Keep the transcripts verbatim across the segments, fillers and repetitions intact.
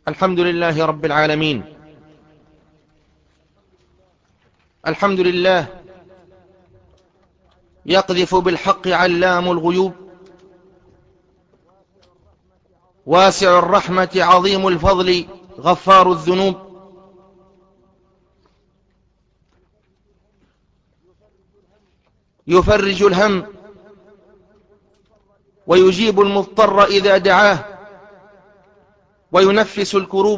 الحمد لله رب العالمين. الحمد لله يقذف بالحق علام الغيوب، واسع الرحمة عظيم الفضل غفار الذنوب، يفرج الهم ويجيب المضطر إذا دعاه، وينفس الكروب.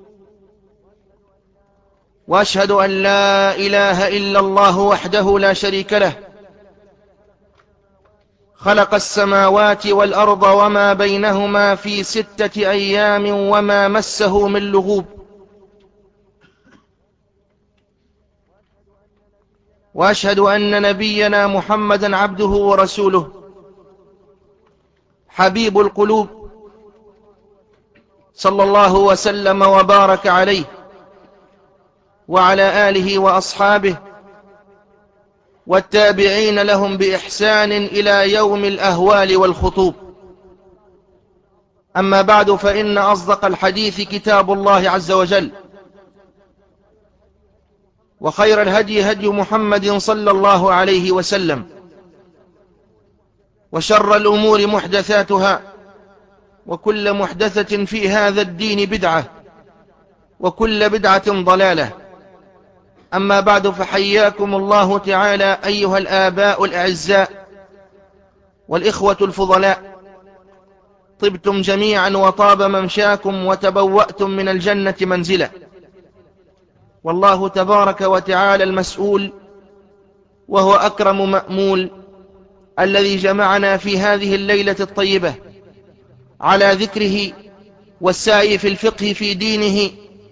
وأشهد أن لا إله إلا الله وحده لا شريك له، خلق السماوات والأرض وما بينهما في ستة أيام وما مسه من لغوب. وأشهد أن نبينا محمدا عبده ورسوله، حبيب القلوب، صلى الله وسلم وبارك عليه وعلى آله وأصحابه والتابعين لهم بإحسان إلى يوم الأهوال والخطوب. أما بعد، فإن أصدق الحديث كتاب الله عز وجل، وخير الهدي هدي محمد صلى الله عليه وسلم، وشر الأمور محدثاتها، وكل محدثة في هذا الدين بدعة، وكل بدعة ضلالة. أما بعد، فحياكم الله تعالى أيها الآباء الأعزاء والإخوة الفضلاء، طبتم جميعا وطاب ممشاكم وتبوأتم من الجنة منزلا. والله تبارك وتعالى المسؤول، وهو أكرم مأمول، الذي جمعنا في هذه الليلة الطيبة على ذكره والسعي في الفقه في دينه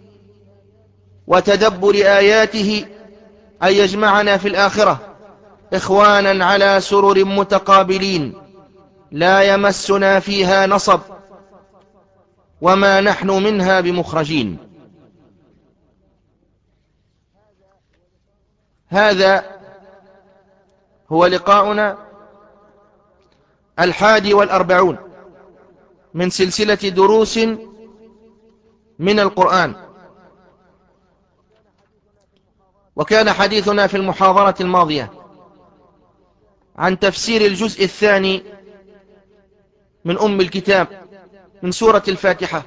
وتدبر آياته، أن يجمعنا في الآخرة إخوانا على سرر متقابلين لا يمسنا فيها نصب، وما نحن منها بمخرجين. هذا هو لقاؤنا الحادي والأربعون من سلسلة دروس من القرآن، وكان حديثنا في المحاضرة الماضية عن تفسير الجزء الثاني من أم الكتاب من سورة الفاتحة.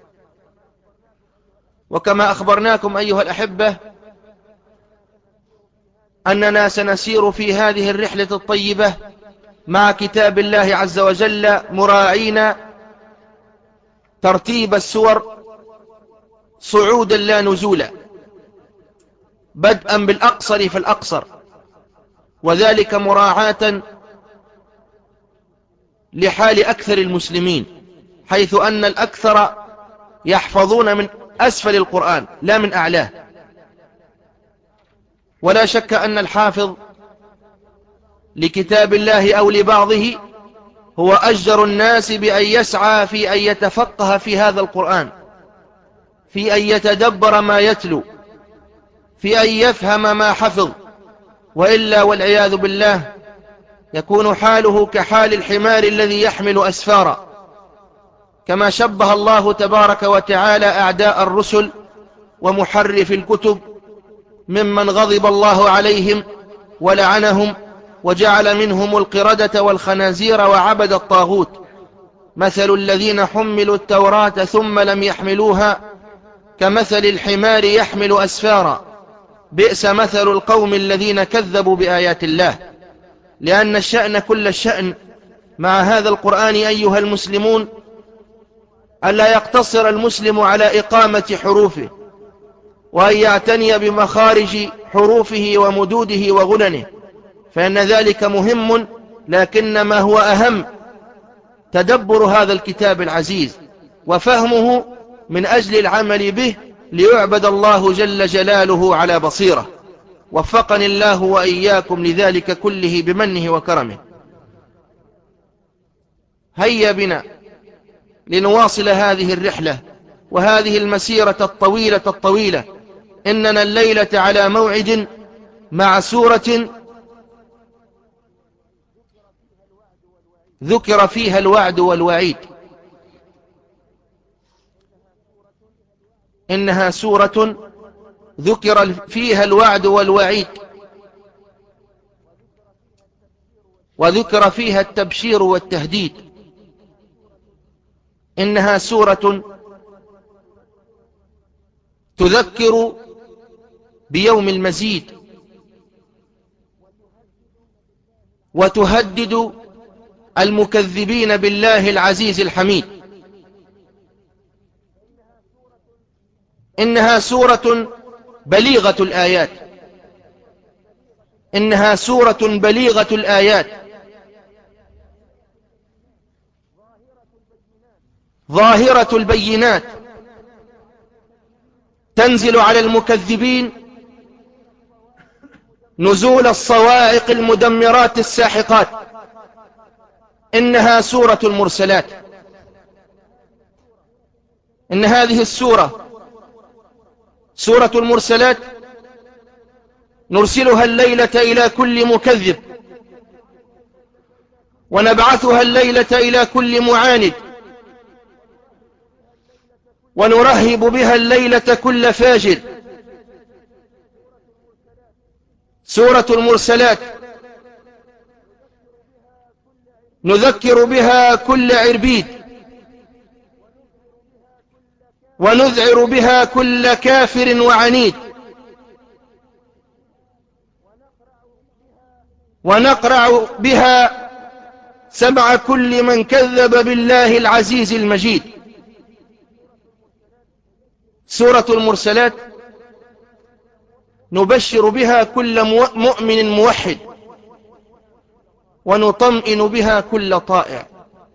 وكما أخبرناكم أيها الأحبة أننا سنسير في هذه الرحلة الطيبة مع كتاب الله عز وجل، مراعين ترتيب السور صعودا لا نزولا، بدءا بالأقصر فالأقصر، وذلك مراعاة لحال أكثر المسلمين، حيث أن الأكثر يحفظون من أسفل القرآن لا من أعلاه. ولا شك أن الحافظ لكتاب الله أو لبعضه هو أجدر الناس بأن يسعى في أن يتفقه في هذا القرآن، في أن يتدبر ما يتلو، في أن يفهم ما حفظ، وإلا والعياذ بالله يكون حاله كحال الحمار الذي يحمل أسفارا، كما شبه الله تبارك وتعالى أعداء الرسل ومحرف الكتب ممن غضب الله عليهم ولعنهم وجعل منهم القردة والخنازير وعبد الطاغوت. مثل الذين حملوا التوراة ثم لم يحملوها كمثل الحمار يحمل أسفارا، بئس مثل القوم الذين كذبوا بآيات الله. لأن الشأن كل الشأن مع هذا القرآن أيها المسلمون ألا يقتصر المسلم على إقامة حروفه، وأن يعتني بمخارج حروفه ومدوده وغننه، فإن ذلك مهم، لكن ما هو أهم تدبر هذا الكتاب العزيز وفهمه من أجل العمل به، ليعبد الله جل جلاله على بصيرة. وفقني الله وإياكم لذلك كله بمنه وكرمه. هيا بنا لنواصل هذه الرحلة وهذه المسيرة الطويلة الطويلة. إننا الليلة على موعد مع سورة ذكر فيها الوعد والوعيد، إنها سورة ذكر فيها الوعد والوعيد، وذكر فيها التبشير والتهديد. إنها سورة تذكر بيوم المزيد، وتهدد المكذبين بالله العزيز الحميد. إنها سورة بليغة الآيات، إنها سورة بليغة الآيات، ظاهرة البينات، تنزل على المكذبين نزول الصواعق المدمرات الساحقات. إنها سورة المرسلات. إن هذه السورة سورة المرسلات نرسلها الليلة إلى كل مكذب، ونبعثها الليلة إلى كل معاند، ونرهب بها الليلة كل فاجر. سورة المرسلات نذكر بها كل عربيد، ونذعر بها كل كافر وعنيد، ونقرع بها سمع كل من كذب بالله العزيز المجيد. سورة المرسلات نبشر بها كل مؤمن موحد، ونطمئن بها كل طائع،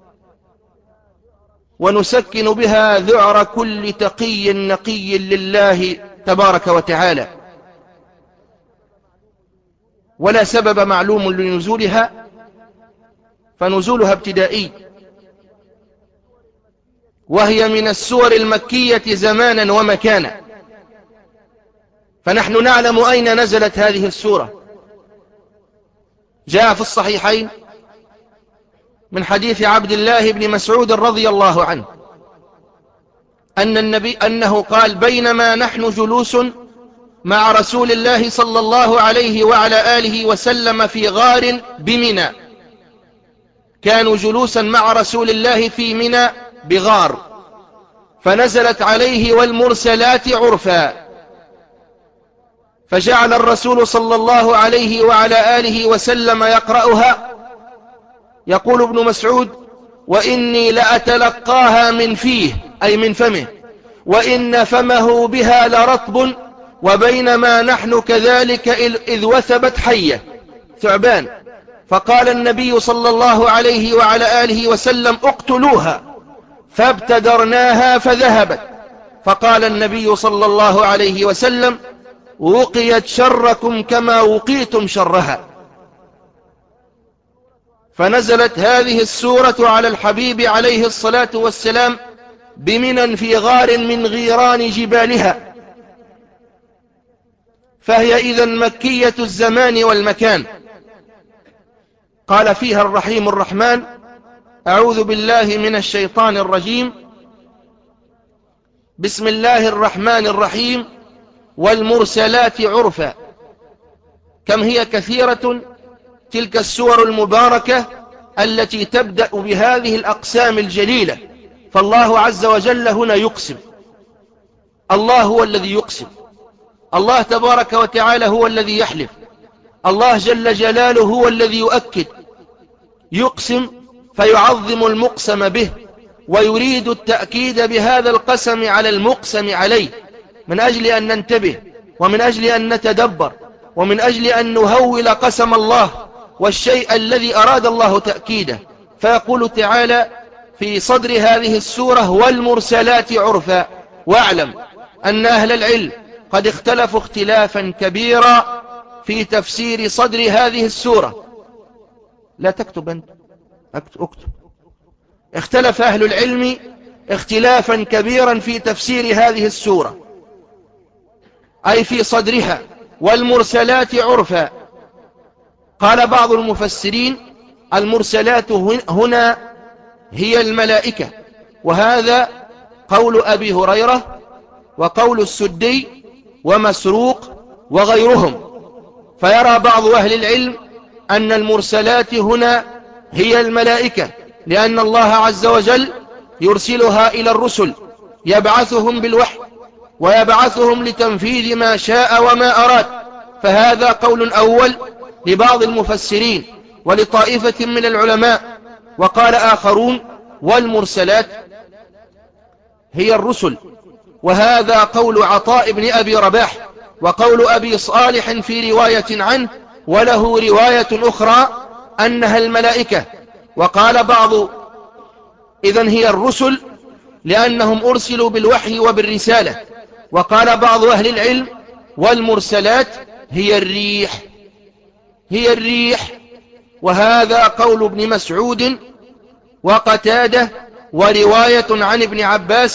ونسكن بها ذعر كل تقي نقي لله تبارك وتعالى. ولا سبب معلوم لنزولها، فنزولها ابتدائي، وهي من السور المكية زمانا ومكانا. فنحن نعلم أين نزلت هذه السورة. جاء في الصحيحين من حديث عبد الله بن مسعود رضي الله عنه أن النبي أنه قال: بينما نحن جلوس مع رسول الله صلى الله عليه وعلى آله وسلم في غار بمنى. كانوا جلوسا مع رسول الله في منى بغار، فنزلت عليه والمرسلات عرفا، فجعل الرسول صلى الله عليه وعلى آله وسلم يقرأها. يقول ابن مسعود: وإني لأتلقاها من فيه، أي من فمه، وإن فمه بها لرطب، وبينما نحن كذلك إذ وثبت حية ثعبان، فقال النبي صلى الله عليه وعلى آله وسلم: اقتلوها، فابتدرناها فذهبت، فقال النبي صلى الله عليه وسلم: وقيت شركم كما وقيتم شرها. فنزلت هذه السورة على الحبيب عليه الصلاة والسلام بمنى في غار من غيران جبالها، فهي إذن مكية الزمان والمكان. قال فيها الرحيم الرحمن: أعوذ بالله من الشيطان الرجيم، بسم الله الرحمن الرحيم، والمرسلات عرفا. كم هي كثيرة تلك السور المباركة التي تبدأ بهذه الأقسام الجليلة. فالله عز وجل هنا يقسم، الله هو الذي يقسم، الله تبارك وتعالى هو الذي يحلف، الله جل جلاله هو الذي يؤكد. يقسم فيعظم المقسم به، ويريد التأكيد بهذا القسم على المقسم عليه، من أجل أن ننتبه، ومن أجل أن نتدبر، ومن أجل أن نهول قسم الله والشيء الذي أراد الله تأكيده. فيقول تعالى في صدر هذه السورة: والمرسلات عرفا. واعلم أن أهل العلم قد اختلفوا اختلافا كبيرا في تفسير صدر هذه السورة. لا تكتب أنت، اكتب, اكتب. اختلف أهل العلم اختلافا كبيرا في تفسير هذه السورة، أي في صدرها: والمرسلات عرفا. قال بعض المفسرين: المرسلات هنا هي الملائكة، وهذا قول أبي هريرة وقول السدي ومسروق وغيرهم. فيرى بعض أهل العلم أن المرسلات هنا هي الملائكة، لأن الله عز وجل يرسلها إلى الرسل يبعثهم بالوحي ويبعثهم لتنفيذ ما شاء وما أراد. فهذا قول أول لبعض المفسرين ولطائفة من العلماء. وقال آخرون والمرسلات هي الرسل، وهذا قول عطاء بن أبي رباح وقول أبي صالح في رواية عنه، وله رواية أخرى أنها الملائكة. وقال بعض إذن هي الرسل لأنهم أرسلوا بالوحي وبالرسالة. وقال بعض أهل العلم والمرسلات هي الريح، هي الريح. وهذا قول ابن مسعود وقتادة ورواية عن ابن عباس،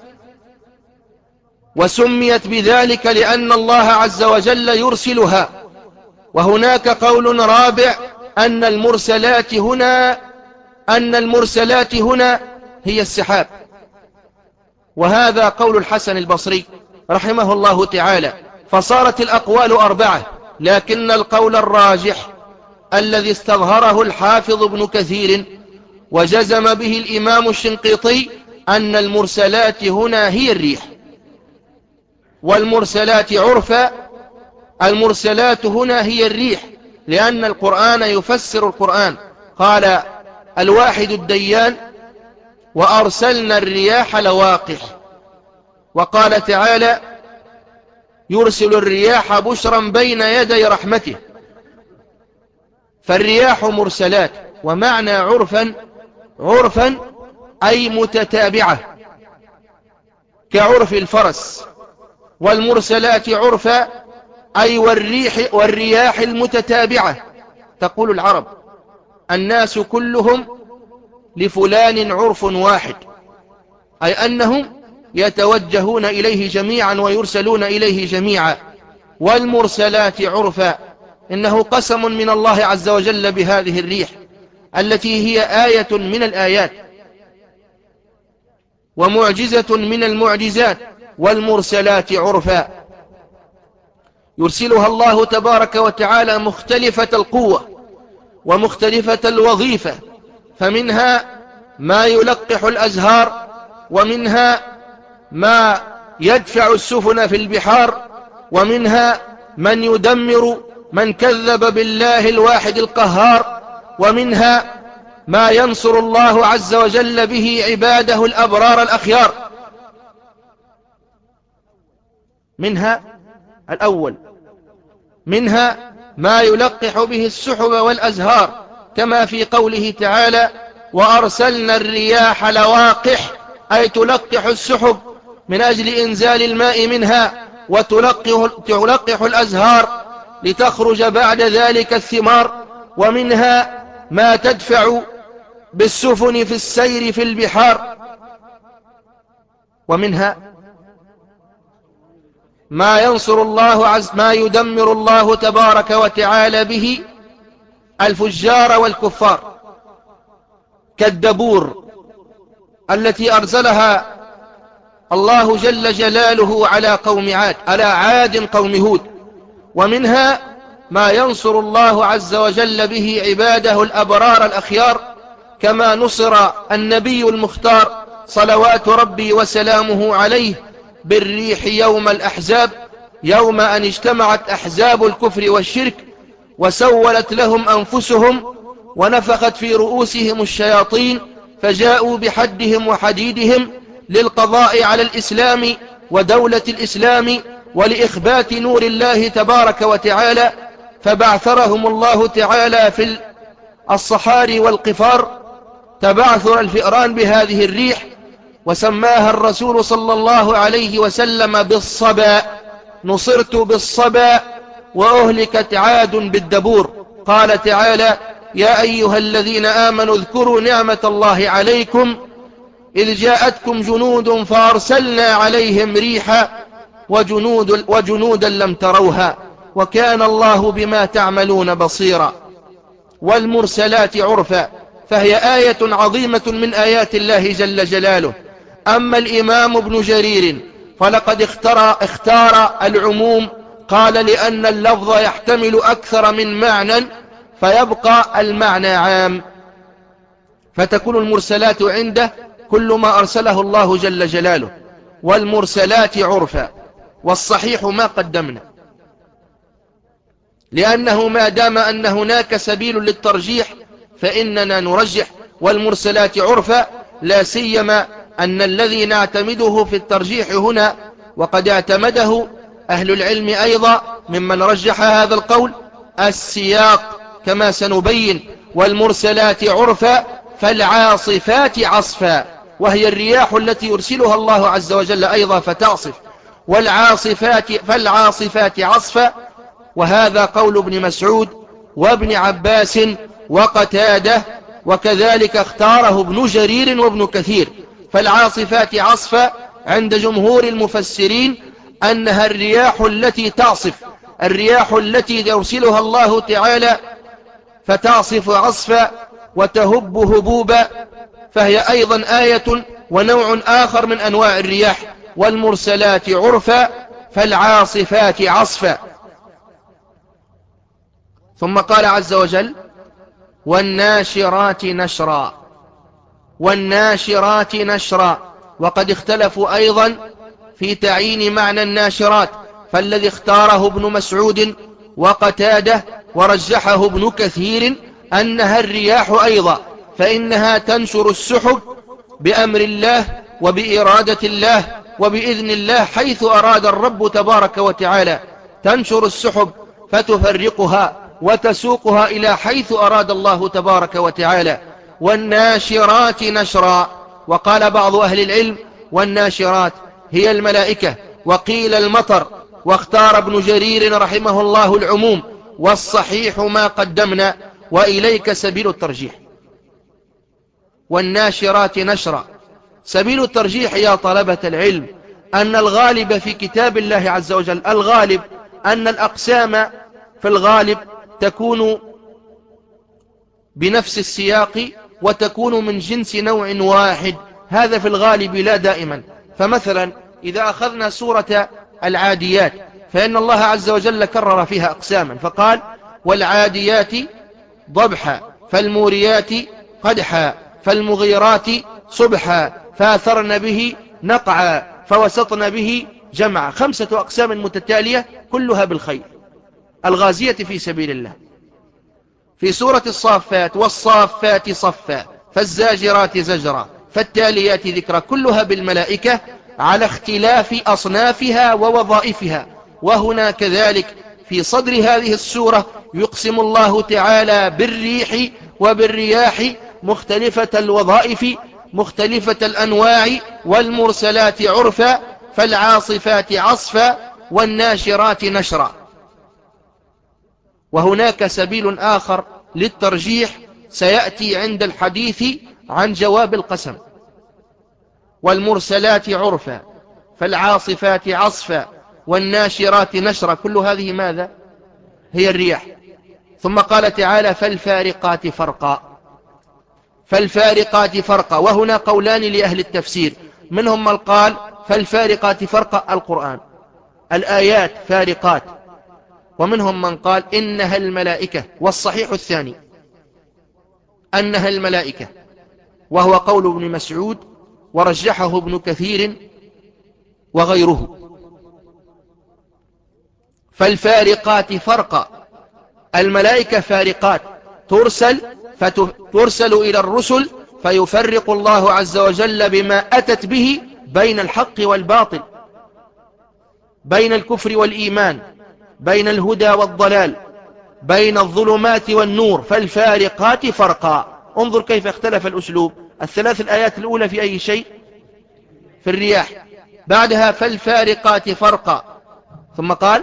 وسميت بذلك لأن الله عز وجل يرسلها. وهناك قول رابع أن المرسلات هنا أن المرسلات هنا هي السحاب، وهذا قول الحسن البصري رحمه الله تعالى. فصارت الأقوال أربعة، لكن القول الراجح الذي استظهره الحافظ ابن كثير وجزم به الإمام الشنقيطي أن المرسلات هنا هي الريح. والمرسلات عرفا المرسلات هنا هي الريح، لأن القرآن يفسر القرآن. قال الواحد الديان وأرسلنا الرياح لواقح. وقال تعالى يرسل الرياح بشرا بين يدي رحمته. فالرياح مرسلات. ومعنى عرفا عرفا أي متتابعة كعرف الفرس. والمرسلات عرفا أي والريح والرياح المتتابعة. تقول العرب الناس كلهم لفلان عرف واحد، أي أنهم يتوجهون إليه جميعا ويرسلون إليه جميعا. والمرسلات عرفا إنه قسم من الله عز وجل بهذه الريح التي هي آية من الآيات ومعجزة من المعجزات. والمرسلات عرفا يرسلها الله تبارك وتعالى مختلفة القوة ومختلفة الوظيفة، فمنها ما يلقح الأزهار، ومنها ما يدفع السفن في البحار، ومنها من يدمر من كذب بالله الواحد القهار، ومنها ما ينصر الله عز وجل به عباده الأبرار الأخيار. منها الأول منها ما يلقح به السحب والأزهار، كما في قوله تعالى وأرسلنا الرياح لواقح، أي تلقح السحب من أجل إنزال الماء منها، وتلقح الأزهار لتخرج بعد ذلك الثمار. ومنها ما تدفع بالسفن في السير في البحار. ومنها ما ينصر الله عز ما يدمر الله تبارك وتعالى به الفجار والكفار، كالدبور التي أرسلها الله جل جلاله على قوم عاد على عاد قوم هود. ومنها ما ينصر الله عز وجل به عباده الأبرار الأخيار، كما نصر النبي المختار صلوات ربي وسلامه عليه بالريح يوم الأحزاب، يوم أن اجتمعت أحزاب الكفر والشرك وسولت لهم أنفسهم ونفخت في رؤوسهم الشياطين، فجاءوا بحدهم وحديدهم للقضاء على الإسلام ودولة الإسلام ولإخبات نور الله تبارك وتعالى. فبعثرهم الله تعالى في الصحاري والقفار تبعثر الفئران بهذه الريح، وسماها الرسول صلى الله عليه وسلم بالصبا. نصرت بالصبا وأهلكت عاد بالدبور. قال تعالى يا أيها الذين آمنوا اذكروا نعمة الله عليكم إذ جاءتكم جنود فأرسلنا عليهم ريحا وجنود وجنودا لم تروها وكان الله بما تعملون بصيرا. والمرسلات عرفا، فهي آية عظيمة من آيات الله جل جلاله. أما الإمام ابن جرير فلقد اختار, اختار العموم، قال لأن اللفظ يحتمل أكثر من معنى فيبقى المعنى عام، فتكون المرسلات عنده كل ما أرسله الله جل جلاله، والمرسلات عرفا، والصحيح ما قدمنا، لأنه ما دام أن هناك سبيل للترجيح فإننا نرجح والمرسلات عرفا، لا سيما أن الذي نعتمده في الترجيح هنا، وقد اعتمده أهل العلم أيضا ممن رجح هذا القول، السياق كما سنبين. والمرسلات عرفا فالعاصفات عصفا، وهي الرياح التي يرسلها الله عز وجل أيضا فتعصف، والعاصفات فالعاصفات عصفا، وهذا قول ابن مسعود وابن عباس وقتاده، وكذلك اختاره ابن جرير وابن كثير. فالعاصفات عصفا عند جمهور المفسرين أنها الرياح التي تعصف، الرياح التي يرسلها الله تعالى فتعصف عصفا وتهب هبوبا، فهي أيضا آية ونوع آخر من أنواع الرياح. والمرسلات عرفا فالعاصفات عصفا. ثم قال عز وجل والناشرات نشرا، والناشرات نشرا، وقد اختلفوا أيضا في تعيين معنى الناشرات، فالذي اختاره ابن مسعود وقتاده ورجحه ابن كثير أنها الرياح أيضا، فإنها تنشر السحب بأمر الله وبإرادة الله وبإذن الله حيث أراد الرب تبارك وتعالى، تنشر السحب فتفرقها وتسوقها إلى حيث أراد الله تبارك وتعالى. والناشرات نشرا، وقال بعض أهل العلم والناشرات هي الملائكة، وقيل المطر، واختار ابن جرير رحمه الله العموم، والصحيح ما قدمنا، وإليك سبيل الترجيح. والناشرات نشرا، سبيل الترجيح يا طلبة العلم أن الغالب في كتاب الله عز وجل، الغالب أن الأقسام في الغالب تكون بنفس السياق وتكون من جنس نوع واحد، هذا في الغالب لا دائما. فمثلا إذا أخذنا سورة العاديات فإن الله عز وجل كرر فيها أقساما، فقال والعاديات ضبحا فالموريات قدحا فالمغيرات صبحا فاثرن به نقعا فوسطن به جمعا، خمسة أقسام متتالية كلها بالخير، الغازية في سبيل الله. في سورة الصافات والصافات صفا فالزاجرات زجرا فالتاليات ذكرا، كلها بالملائكة على اختلاف أصنافها ووظائفها. وهنا كذلك في صدر هذه السورة يقسم الله تعالى بالريح وبالرياح مختلفة الوظائف مختلفة الأنواع، والمرسلات عرفا فالعاصفات عصفا والناشرات نشرا. وهناك سبيل آخر للترجيح سيأتي عند الحديث عن جواب القسم. والمرسلات عرفا فالعاصفات عصفا والناشرات نشرا، كل هذه ماذا؟ هي الرياح. ثم قال تعالى فالفارقات فرقا، فالفارقات فرقا، وهنا قولان لأهل التفسير، منهم من قال فالفارقات فرقا القرآن الآيات فارقات، ومنهم من قال إنها الملائكة، والصحيح الثاني أنها الملائكة، وهو قول ابن مسعود ورجحه ابن كثير وغيره. فالفارقات فرقا، الملائكة فارقات ترسل فترسل إلى الرسل فيفرق الله عز وجل بما أتت به بين الحق والباطل، بين الكفر والإيمان، بين الهدى والضلال، بين الظلمات والنور. فالفارقات فرقا. انظر كيف اختلف الأسلوب، الثلاث الآيات الأولى في أي شيء؟ في الرياح، بعدها فالفارقات فرقا، ثم قال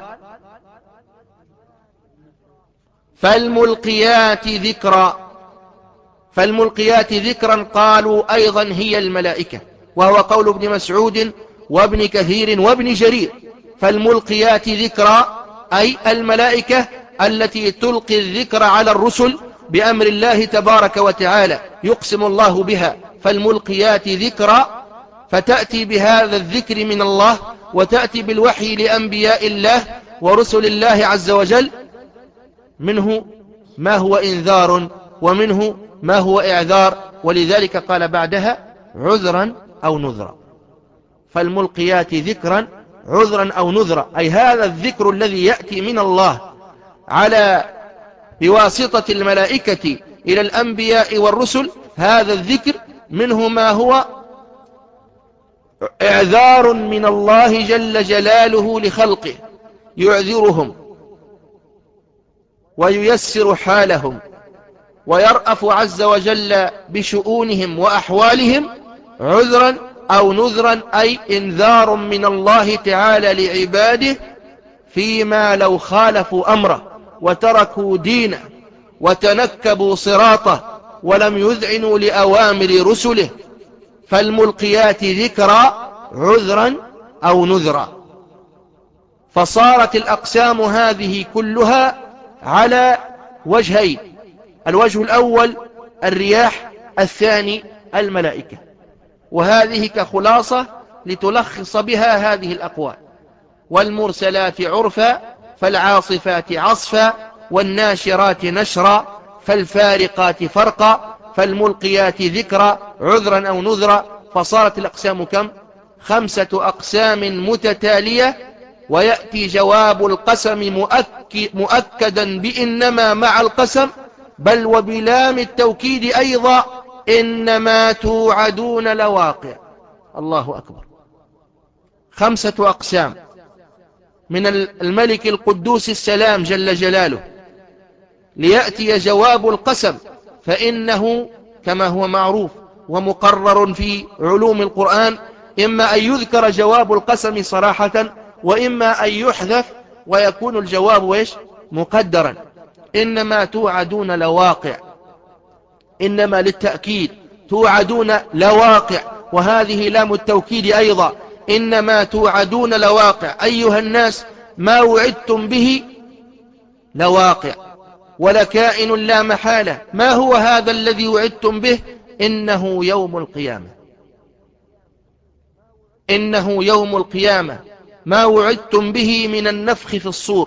فالملقيات ذكرا، فالملقيات ذكرا قالوا أيضا هي الملائكة، وهو قول ابن مسعود وابن كثير وابن جرير. فالملقيات ذكرا أي الملائكة التي تلقي الذكر على الرسل بأمر الله تبارك وتعالى، يقسم الله بها فالملقيات ذكرا، فتأتي بهذا الذكر من الله وتأتي بالوحي لأنبياء الله ورسل الله عز وجل، منه ما هو إنذار ومنه ما هو إعذار، ولذلك قال بعدها عذرا أو نذرا. فالملقيات ذكرا عذرا أو نذرا، أي هذا الذكر الذي يأتي من الله على بواسطة الملائكة إلى الأنبياء والرسل، هذا الذكر منه ما هو إعذار من الله جل جلاله لخلقه، يعذرهم وييسر حالهم ويرأف عز وجل بشؤونهم وأحوالهم، عذرا أو نذرا، أي إنذار من الله تعالى لعباده فيما لو خالفوا أمره وتركوا دينه وتنكبوا صراطه ولم يذعنوا لأوامر رسله. فالملقيات ذكرا عذرا أو نذرا. فصارت الأقسام هذه كلها على وجهين: الوجه الأول الرياح، الثاني الملائكة. وهذه كخلاصة لتلخص بها هذه الأقوال: والمرسلات عرفا، فالعاصفات عصفا، والناشرات نشرا، فالفارقات فرقا، فالملقيات ذكرا عذرا أو نذرا. فصارت الأقسام كم؟ خمسة أقسام متتالية، ويأتي جواب القسم مؤكد مؤكدا بإنما مع القسم، بل وبلام التوكيد أيضا: إنما توعدون لواقع. الله أكبر. خمسة أقسام من الملك القدوس السلام جل جلاله، ليأتي جواب القسم، فإنه كما هو معروف ومقرر في علوم القرآن إما أن يذكر جواب القسم صراحة، وإما أن يحذف ويكون الجواب ويش مقدرا. إنما توعدون لواقع، إنما للتأكيد، توعدون لواقع، وهذه لام التوكيد أيضا: إنما توعدون لواقع. أيها الناس، ما وعدتم به لواقع ولكائن لا محالة. ما هو هذا الذي وعدتم به؟ إنه يوم القيامة. إنه يوم القيامة، ما وعدتم به من النفخ في الصور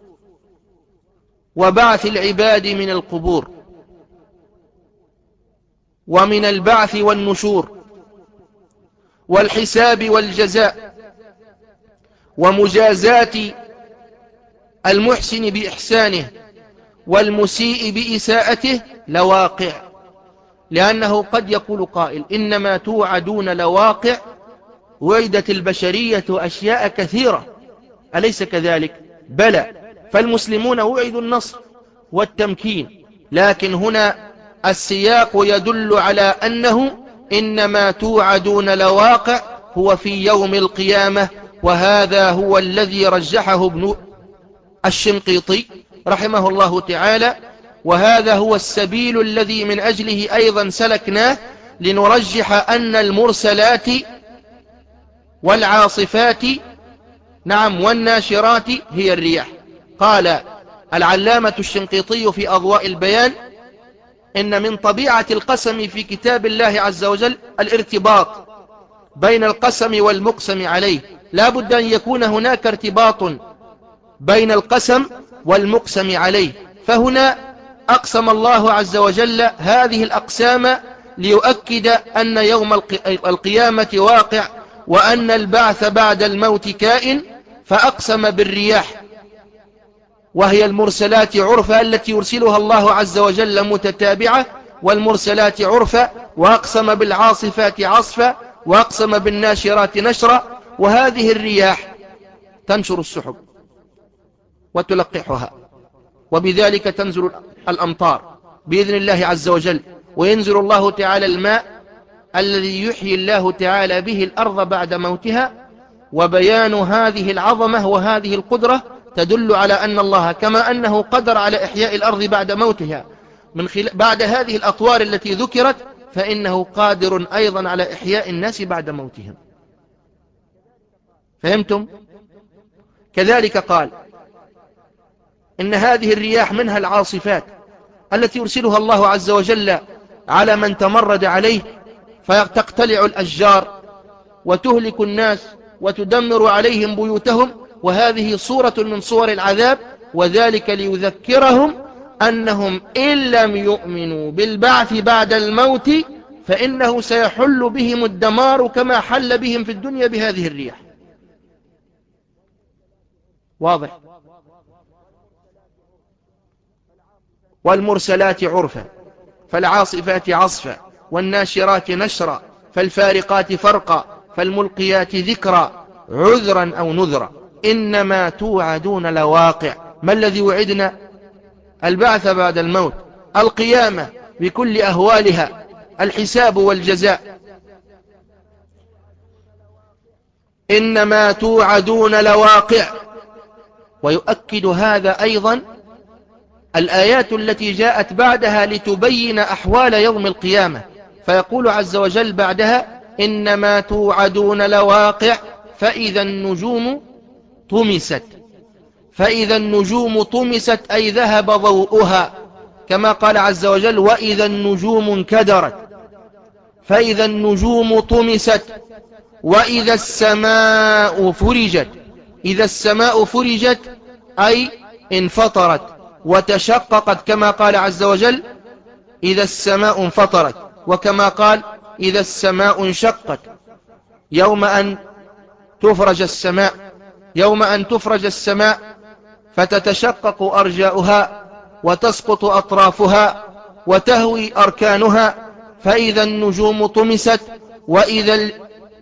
وبعث العباد من القبور ومن البعث والنشور والحساب والجزاء ومجازات المحسن بإحسانه والمسيء بإساءته لواقع. لأنه قد يقول قائل: إنما توعدون لواقع، وعدت البشرية أشياء كثيرة، أليس كذلك؟ بلى، فالمسلمون وعدوا النصر والتمكين، لكن هنا السياق يدل على أنه إنما توعدون لواقع هو في يوم القيامة. وهذا هو الذي رجحه ابن الشنقيطي رحمه الله تعالى، وهذا هو السبيل الذي من أجله أيضا سلكناه، لنرجح أن المرسلات والعاصفات نعم والناشرات هي الرياح. قال العلامة الشنقيطي في أضواء البيان: إن من طبيعة القسم في كتاب الله عز وجل الارتباط بين القسم والمقسم عليه، لا بد أن يكون هناك ارتباط بين القسم والمقسم عليه. فهنا أقسم الله عز وجل هذه الأقسام ليؤكد أن يوم القيامة واقع، وأن البعث بعد الموت كائن، فأقسم بالرياح وهي المرسلات عرفا التي يرسلها الله عز وجل متتابعة، والمرسلات عرفا، وأقسم بالعاصفات عصفا، وأقسم بالناشرات نشرا. وهذه الرياح تنشر السحب وتلقحها، وبذلك تنزل الأمطار بإذن الله عز وجل، وينزل الله تعالى الماء الذي يحيي الله تعالى به الأرض بعد موتها. وبيان هذه العظمة وهذه القدرة تدل على أن الله كما أنه قدر على إحياء الأرض بعد موتها من خلال بعد هذه الأطوار التي ذكرت، فإنه قادر أيضا على إحياء الناس بعد موتهم. فهمتم؟ كذلك قال إن هذه الرياح منها العاصفات التي يرسلها الله عز وجل على من تمرد عليه، فتقتلع الأشجار وتهلك الناس وتدمر عليهم بيوتهم، وهذه صورة من صور العذاب، وذلك ليذكرهم أنهم إن لم يؤمنوا بالبعث بعد الموت فإنه سيحل بهم الدمار كما حل بهم في الدنيا بهذه الرياح. واضح؟ والمرسلات عرفا فالعاصفات عصفا والناشرات نشرا فالفارقات فرقا فالملقيات ذكرا عذرا أو نذرا إنما توعدون لواقع. ما الذي وعدنا؟ البعث بعد الموت، القيامة بكل أهوالها، الحساب والجزاء. إنما توعدون لواقع. ويؤكد هذا أيضا الآيات التي جاءت بعدها لتبين أحوال يوم القيامة، فيقول عز وجل بعدها إنما توعدون لواقع فإذا النجوم طمست. فإذا النجوم طمست أي ذهب ضوءها، كما قال عز وجل وإذا النجوم انكدرت. فإذا النجوم طمست وإذا السماء فرجت. إذا السماء فرجت أي انفطرت وتشققت، كما قال عز وجل إذا السماء انفطرت، وكما قال إذا السماء انشقت. يوم أن تفرج السماء يوم أن تفرج السماء فتتشقق أرجاؤها وتسقط أطرافها وتهوي أركانها. فإذا النجوم طمست وإذا ال...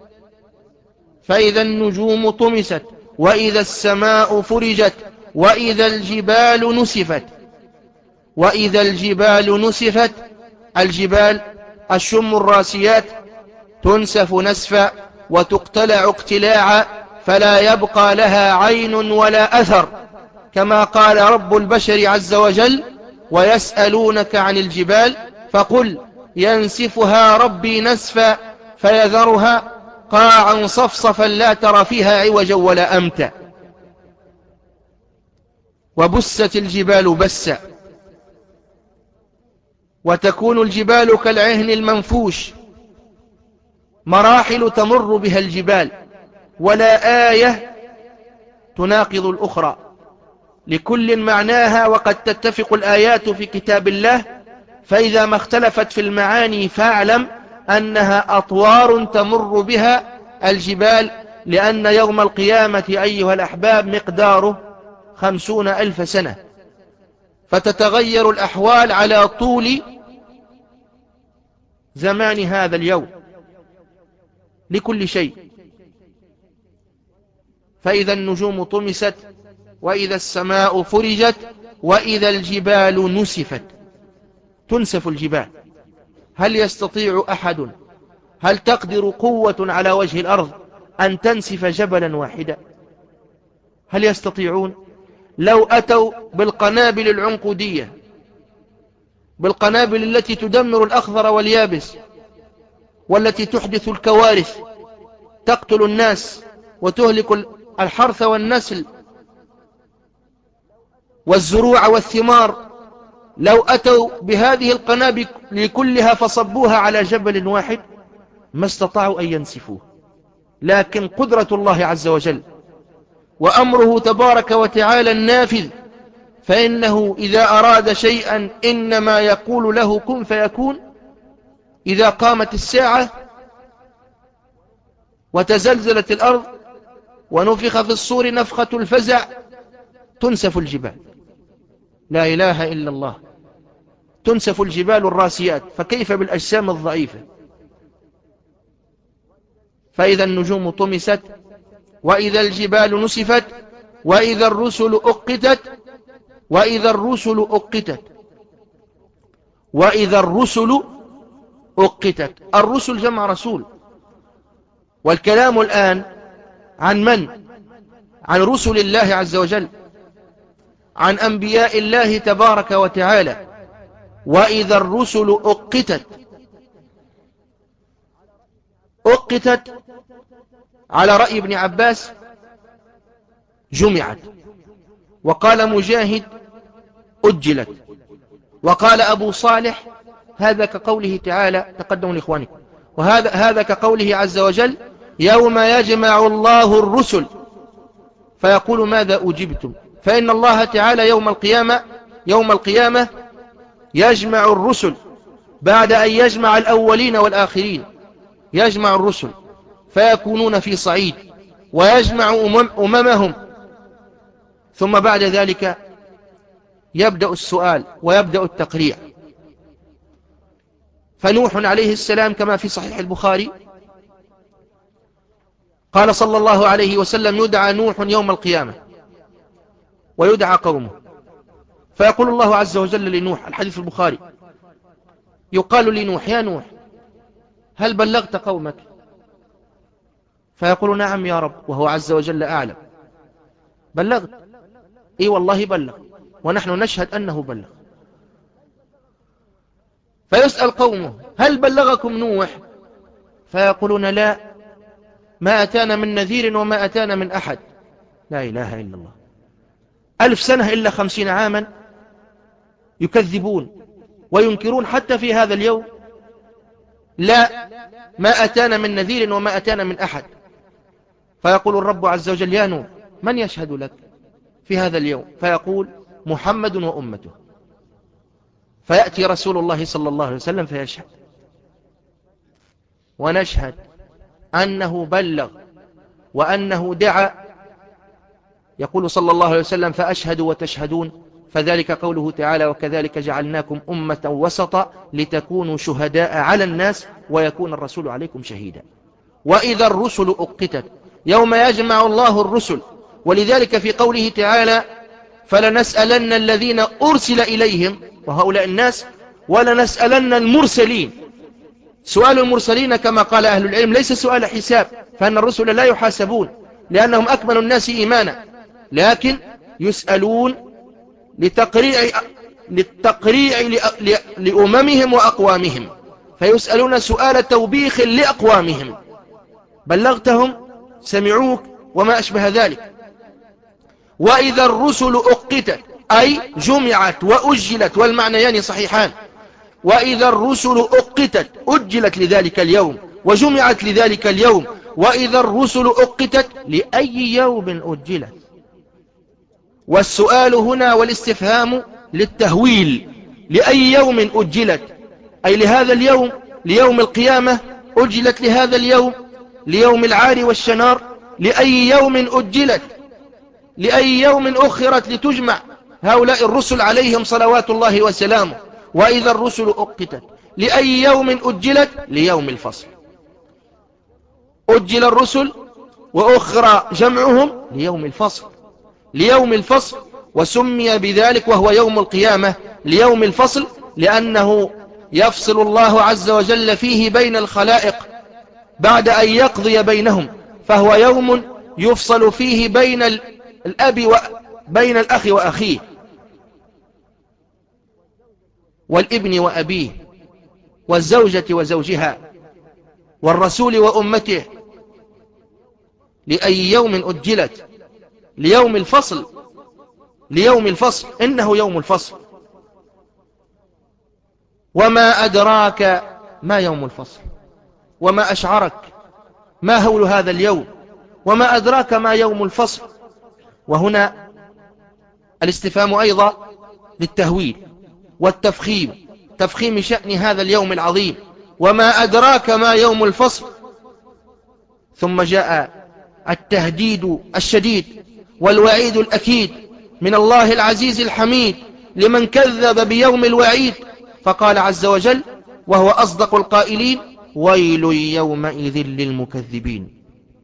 فإذا النجوم طمست وإذا السماء فرجت وإذا الجبال نسفت. وإذا الجبال نسفت، الجبال الشم الراسيات تنسف نسفا وتقتلع اقتلاعا فلا يبقى لها عين ولا أثر، كما قال رب البشر عز وجل ويسألونك عن الجبال فقل ينسفها ربي نسفا فيذرها قاعا صفصفا لا ترى فيها عوجا ولا أمتا. وبست الجبال بسا، وتكون الجبال كالعهن المنفوش، مراحل تمر بها الجبال ولا آية تناقض الأخرى، لكل معناها وقد تتفق الآيات في كتاب الله. فإذا ما اختلفت في المعاني فاعلم أنها أطوار تمر بها الجبال، لأن يوم القيامة أيها الأحباب مقداره خمسون ألف سنة، فتتغير الأحوال على طول زمان هذا اليوم لكل شيء. فإذا النجوم طمست وإذا السماء فرجت وإذا الجبال نسفت. تنسف الجبال. هل يستطيع أحد، هل تقدر قوة على وجه الأرض أن تنسف جبلا واحدا؟ هل يستطيعون؟ لو أتوا بالقنابل العنقودية، بالقنابل التي تدمر الأخضر واليابس والتي تحدث الكوارث، تقتل الناس وتهلك الحرث والنسل والزروع والثمار، لو أتوا بهذه القنابل كلها فصبوها على جبل واحد ما استطاعوا أن ينسفوه. لكن قدرة الله عز وجل وأمره تبارك وتعالى النافذ، فإنه إذا أراد شيئا إنما يقول له كن فيكون. إذا قامت الساعة وتزلزلت الأرض ونفخ في الصور نفخة الفزع تنسف الجبال. لا إله إلا الله. تنسف الجبال الراسيات، فكيف بالأجسام الضعيفة؟ فإذا النجوم طمست وإذا الجبال نسفت وإذا الرسل أقتت وإذا الرسل أقتت وإذا الرسل أقتت. الرسل جمع رسول، والكلام الآن عن من؟ عن رسل الله عز وجل، عن أنبياء الله تبارك وتعالى. وإذا الرسل أقتت. أقتت على رأي ابن عباس جمعت، وقال مجاهد أجلت، وقال أبو صالح هذا كقوله تعالى تقدموا لإخوانكم، وهذا هذا كقوله عز وجل يوم يجمع الله الرسل فيقول ماذا أجبتم؟ فإن الله تعالى يوم القيامة يوم القيامة يجمع الرسل بعد أن يجمع الأولين والآخرين، يجمع الرسل فيكونون في صعيد ويجمع أمم أممهم، ثم بعد ذلك يبدأ السؤال ويبدأ التقريع. فنوح عليه السلام كما في صحيح البخاري قال صلى الله عليه وسلم يدعى نوح يوم القيامة ويدعى قومه، فيقول الله عز وجل لنوح، الحديث البخاري، يقال لنوح يا نوح هل بلغت قومك؟ فيقول نعم يا رب، وهو عز وجل أعلم. بلغت؟ إي والله بلغ، ونحن نشهد أنه بلغ. فيسأل قومه هل بلغكم نوح؟ فيقولون لا، ما أتانا من نذير وما أتانا من أحد. لا إله إلا الله، ألف سنة إلا خمسين عاما يكذبون وينكرون حتى في هذا اليوم. لا، ما أتانا من نذير وما أتانا من أحد. فيقول الرب عز وجل يا نوح من يشهد لك في هذا اليوم؟ فيقول محمد وأمته. فيأتي رسول الله صلى الله عليه وسلم فيشهد، ونشهد أنه بلغ وأنه دعا. يقول صلى الله عليه وسلم فأشهد وتشهدون، فذلك قوله تعالى وكذلك جعلناكم أمة وسطا لتكونوا شهداء على الناس ويكون الرسول عليكم شهيدا. وإذا الرسل أقتت يوم يجمع الله الرسل، ولذلك في قوله تعالى فلنسألن الذين أرسل إليهم وهؤلاء الناس ولنسألن المرسلين. سؤال المرسلين كما قال أهل العلم ليس سؤال حساب، فأن الرسل لا يحاسبون لأنهم أكمل الناس إيمانا، لكن يسألون لتقريع, للتقريع لأممهم وأقوامهم، فيسألون سؤال توبيخ لأقوامهم، بلغتهم سمعوك وما أشبه ذلك. وإذا الرسل أقتت أي جمعت وأجلت، والمعنيان صحيحان. وإذا الرسل أقتت أجلت لذلك اليوم وجمعت لذلك اليوم. وإذا الرسل أقتت لأي يوم أجلت؟ والسؤال هنا والاستفهام للتهويل، لأي يوم أجلت؟ أي لهذا اليوم، ليوم القيامة أجلت لهذا اليوم، ليوم العار والشنار. لأي يوم أجلت؟ لأي يوم أخرت لتجمع هؤلاء الرسل عليهم صلوات الله وسلامه. وإذا الرسل أقتت لأي يوم أجلت؟ ليوم الفصل. أجل الرسل وأخرى جمعهم ليوم الفصل، ليوم الفصل. وسمي بذلك وهو يوم القيامة ليوم الفصل لأنه يفصل الله عز وجل فيه بين الخلائق بعد أن يقضي بينهم، فهو يوم يفصل فيه بين الأب وبين الأخ وأخيه، والابن وأبيه، والزوجة وزوجها، والرسول وأمته. لأي يوم أجلت؟ ليوم الفصل، ليوم الفصل، إنه يوم الفصل. وما أدراك ما يوم الفصل؟ وما أشعرك ما هول هذا اليوم؟ وما أدراك ما يوم الفصل؟ وهنا الاستفهام أيضا للتهويل والتفخيم، تفخيم شأن هذا اليوم العظيم. وما أدراك ما يوم الفصل؟ ثم جاء التهديد الشديد والوعيد الأكيد من الله العزيز الحميد لمن كذب بيوم الوعيد، فقال عز وجل وهو أصدق القائلين ويل يومئذ للمكذبين.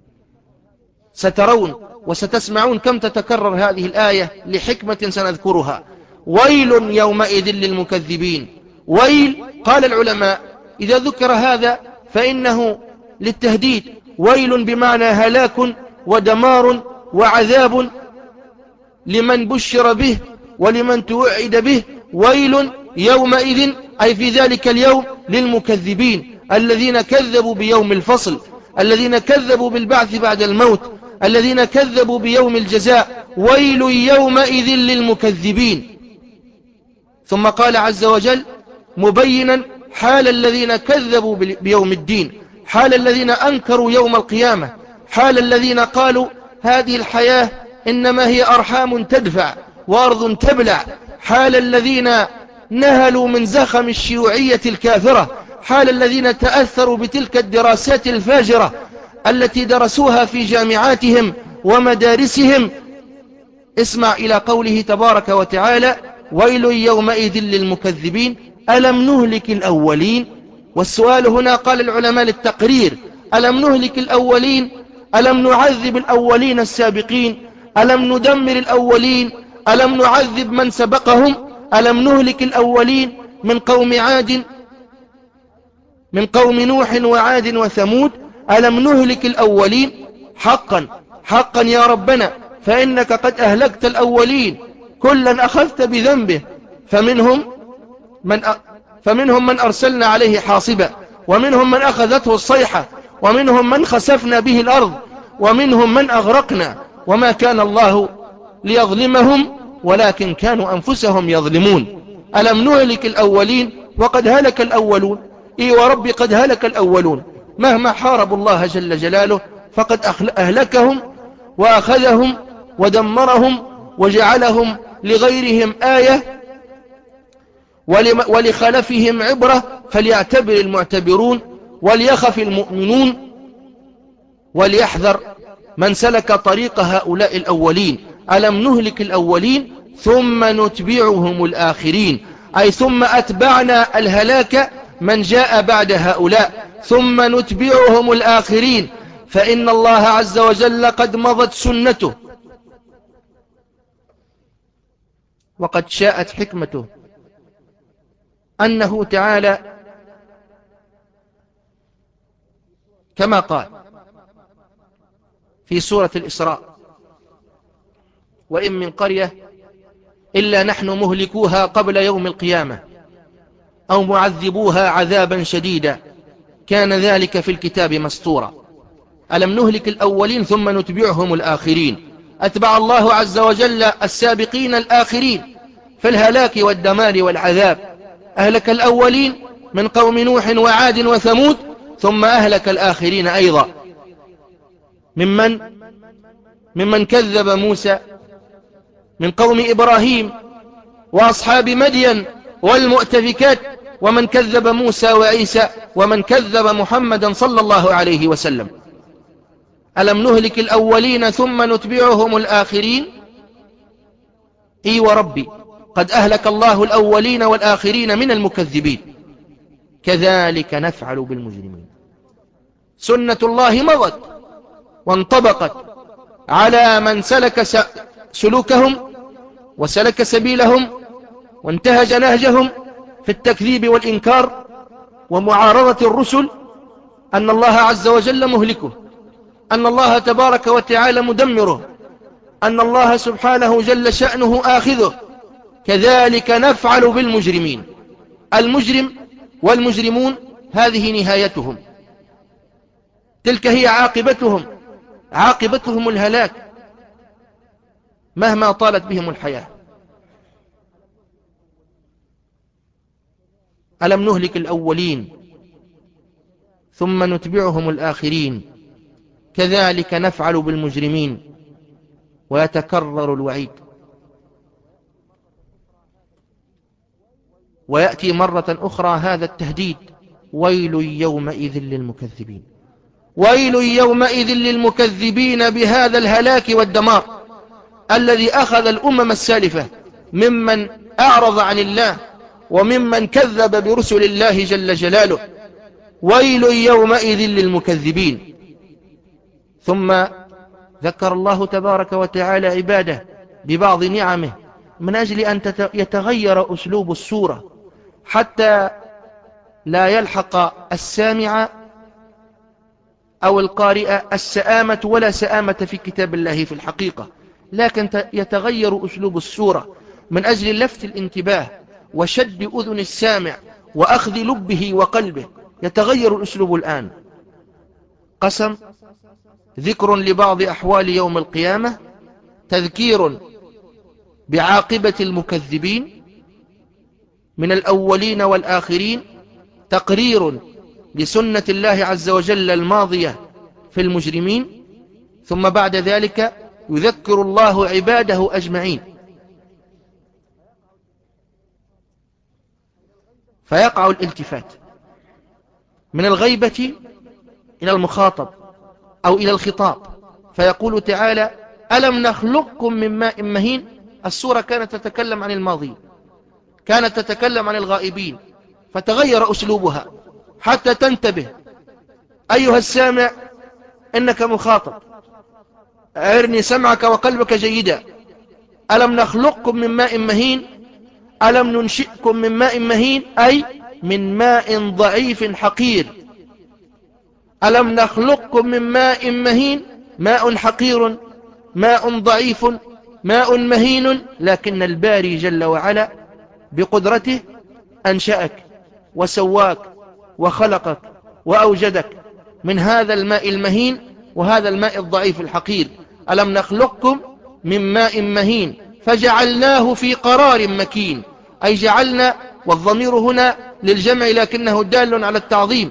سترون وستسمعون كم تتكرر هذه الآية لحكمة سنذكرها. ويل يومئذ للمكذبين. ويل، قال العلماء إذا ذكر هذا فإنه للتهديد، ويل بمعنى هلاك ودمار وعذاب لمن بشر به ولمن توعد به. ويل يومئذ أي في ذلك اليوم للمكذبين الذين كذبوا بيوم الفصل، الذين كذبوا بالبعث بعد الموت، الذين كذبوا بيوم الجزاء. ويل يومئذ للمكذبين. ثم قال عز وجل مبينا حال الذين كذبوا بيوم الدين، حال الذين أنكروا يوم القيامة، حال الذين قالوا هذه الحياة إنما هي أرحام تدفع وأرض تبلع، حال الذين نهلوا من زخم الشيوعية الكافرة، حال الذين تأثروا بتلك الدراسات الفاجرة التي درسوها في جامعاتهم ومدارسهم. اسمع إلى قوله تبارك وتعالى: ويل يومئذ للمكذبين ألم نهلك الأولين. والسؤال هنا قال العلماء للتقرير: ألم نهلك الأولين؟ ألم نعذب الأولين السابقين؟ ألم ندمر الأولين؟ ألم نعذب من سبقهم؟ ألم نهلك الأولين من قوم عاد، من قوم نوح وعاد وثمود؟ ألم نهلك الأولين؟ حقا حقا يا ربنا، فإنك قد أهلكت الأولين، كلا أخذت بذنبه، فمنهم من أ... فمنهم من أرسلنا عليه حاصبا، ومنهم من أخذته الصيحة، ومنهم من خسفنا به الأرض، ومنهم من أغرقنا، وما كان الله ليظلمهم ولكن كانوا أنفسهم يظلمون. ألم نهلك الأولين وقد هلك الأولون. إي ورب قد هلك الأولون، مهما حاربوا الله جل جلاله فقد أهلكهم وأخذهم ودمرهم وجعلهم لغيرهم آية ولخلفهم عبرة، فليعتبر المعتبرون وليخف المؤمنون وليحذر من سلك طريق هؤلاء الأولين. ألم نهلك الأولين ثم نتبعهم الآخرين، أي ثم أتبعنا الهلاك من جاء بعد هؤلاء، ثم نتبعهم الآخرين، فإن الله عز وجل قد مضت سنته وقد شاءت حكمته أنه تعالى كما قال في سورة الإسراء: وإن من قرية إلا نحن مهلكوها قبل يوم القيامة أو معذبوها عذابا شديدا كان ذلك في الكتاب مسطورا. ألم نهلك الأولين ثم نتبعهم الآخرين. أتبع الله عز وجل السابقين الآخرين في الهلاك والدمار والعذاب. أهلك الأولين من قوم نوح وعاد وثمود، ثم أهلك الآخرين أيضا ممن ممن كذب موسى من قوم إبراهيم وأصحاب مدين والمؤتفكات، ومن كذب موسى وعيسى، ومن كذب محمدا صلى الله عليه وسلم. ألم نهلك الأولين ثم نتبعهم الآخرين. إي وربي قد أهلك الله الأولين والآخرين من المكذبين، كذلك نفعل بالمجرمين. سنة الله مضت وانطبقت على من سلك سلوكهم وسلك سبيلهم وانتهج نهجهم في التكذيب والإنكار ومعارضة الرسل، أن الله عز وجل مهلكه، أن الله تبارك وتعالى مدمره، أن الله سبحانه جل شأنه آخذه. كذلك نفعل بالمجرمين. المجرم والمجرمون هذه نهايتهم، تلك هي عاقبتهم، عاقبتهم الهلاك مهما طالت بهم الحياة. ألم نهلك الأولين ثم نتبعهم الآخرين كذلك نفعل بالمجرمين. ويتكرر الوعيد، ويأتي مرة أخرى هذا التهديد: ويل يومئذ للمكذبين. ويل يومئذ للمكذبين بهذا الهلاك والدمار الذي أخذ الأمم السالفة ممن أعرض عن الله وممن كذب برسل الله جل جلاله. ويل يومئذ للمكذبين. ثم ذكر الله تبارك وتعالى عباده ببعض نعمه من أجل أن يتغير أسلوب السورة حتى لا يلحق السامع أو القارئ السآمة ولا سآمة في كتاب الله في الحقيقة، لكن يتغير أسلوب السورة من أجل لفت الانتباه وشد أذن السامع وأخذ لبه وقلبه. يتغير الأسلوب الآن. قسم، ذكر لبعض أحوال يوم القيامة، تذكير بعاقبة المكذبين من الأولين والآخرين، تقرير لسنة الله عز وجل الماضية في المجرمين، ثم بعد ذلك يذكر الله عباده أجمعين، فيقع الالتفات من الغيبة إلى المخاطب أو إلى الخطاب، فيقول تعالى: ألم نخلقكم من ماء مهين. السورة كانت تتكلم عن الماضي، كانت تتكلم عن الغائبين، فتغير أسلوبها حتى تنتبه أيها السامع إنك مخاطب، أعرني سمعك وقلبك جيدا. ألم نخلقكم من ماء مهين، ألم ننشئكم من ماء مهين، أي من ماء ضعيف حقير. ألم نخلقكم من ماء مهين، ماء حقير، ماء ضعيف، ماء مهين، لكن الباري جل وعلا بقدرته أنشأك وسواك وخلقك وأوجدك من هذا الماء المهين وهذا الماء الضعيف الحقير. ألم نخلقكم من ماء مهين فجعلناه في قرار مكين، أي جعلنا، والضمير هنا للجمع لكنه دال على التعظيم،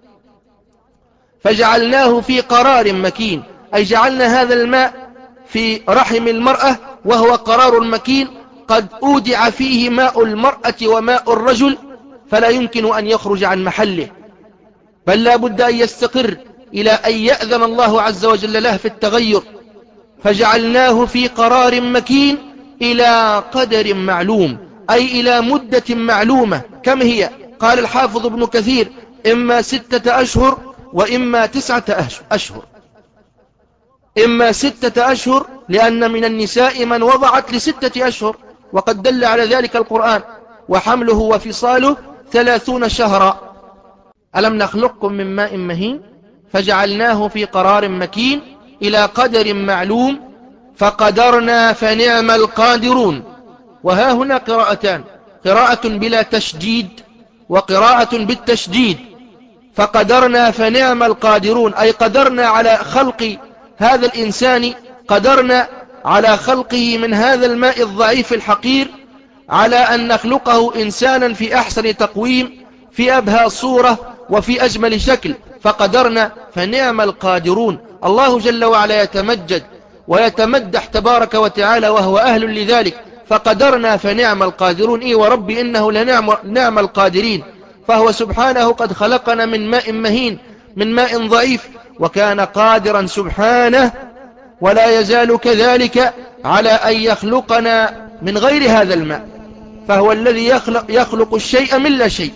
فجعلناه في قرار مكين، أي جعلنا هذا الماء في رحم المرأة وهو قرار مكين، قد أودع فيه ماء المرأة وماء الرجل، فلا يمكن أن يخرج عن محله، بل لا بد أن يستقر إلى أن يأذن الله عز وجل له في التغير. فجعلناه في قرار مكين إلى قدر معلوم، أي إلى مدة معلومة. كم هي؟ قال الحافظ ابن كثير: إما ستة أشهر وإما تسعة أشهر. إما ستة أشهر لأن من النساء من وضعت لستة أشهر، وقد دل على ذلك القرآن: وحمله وفصاله ثلاثون شهرا. ألم نخلقكم من ماء مهين فجعلناه في قرار مكين إلى قدر معلوم فقدرنا فنعم القادرون. وها هنا قراءتان: قراءة بلا تشديد وقراءة بالتشديد. فقدرنا فنعم القادرون، أي قدرنا على خلق هذا الإنسان، قدرنا على خلقه من هذا الماء الضعيف الحقير، على أن نخلقه إنسانا في أحسن تقويم، في أبهى صورة، وفي أجمل شكل. فقدرنا فنعم القادرون. الله جل وعلا يتمجد ويتمدح تبارك وتعالى وهو أهل لذلك: فقدرنا فنعم القادرون. إيه وربي إنه لنعم نعم القادرين. فهو سبحانه قد خلقنا من ماء مهين، من ماء ضعيف، وكان قادرا سبحانه ولا يزال كذلك على أن يخلقنا من غير هذا الماء. فهو الذي يخلق, يخلق الشيء من لا شيء،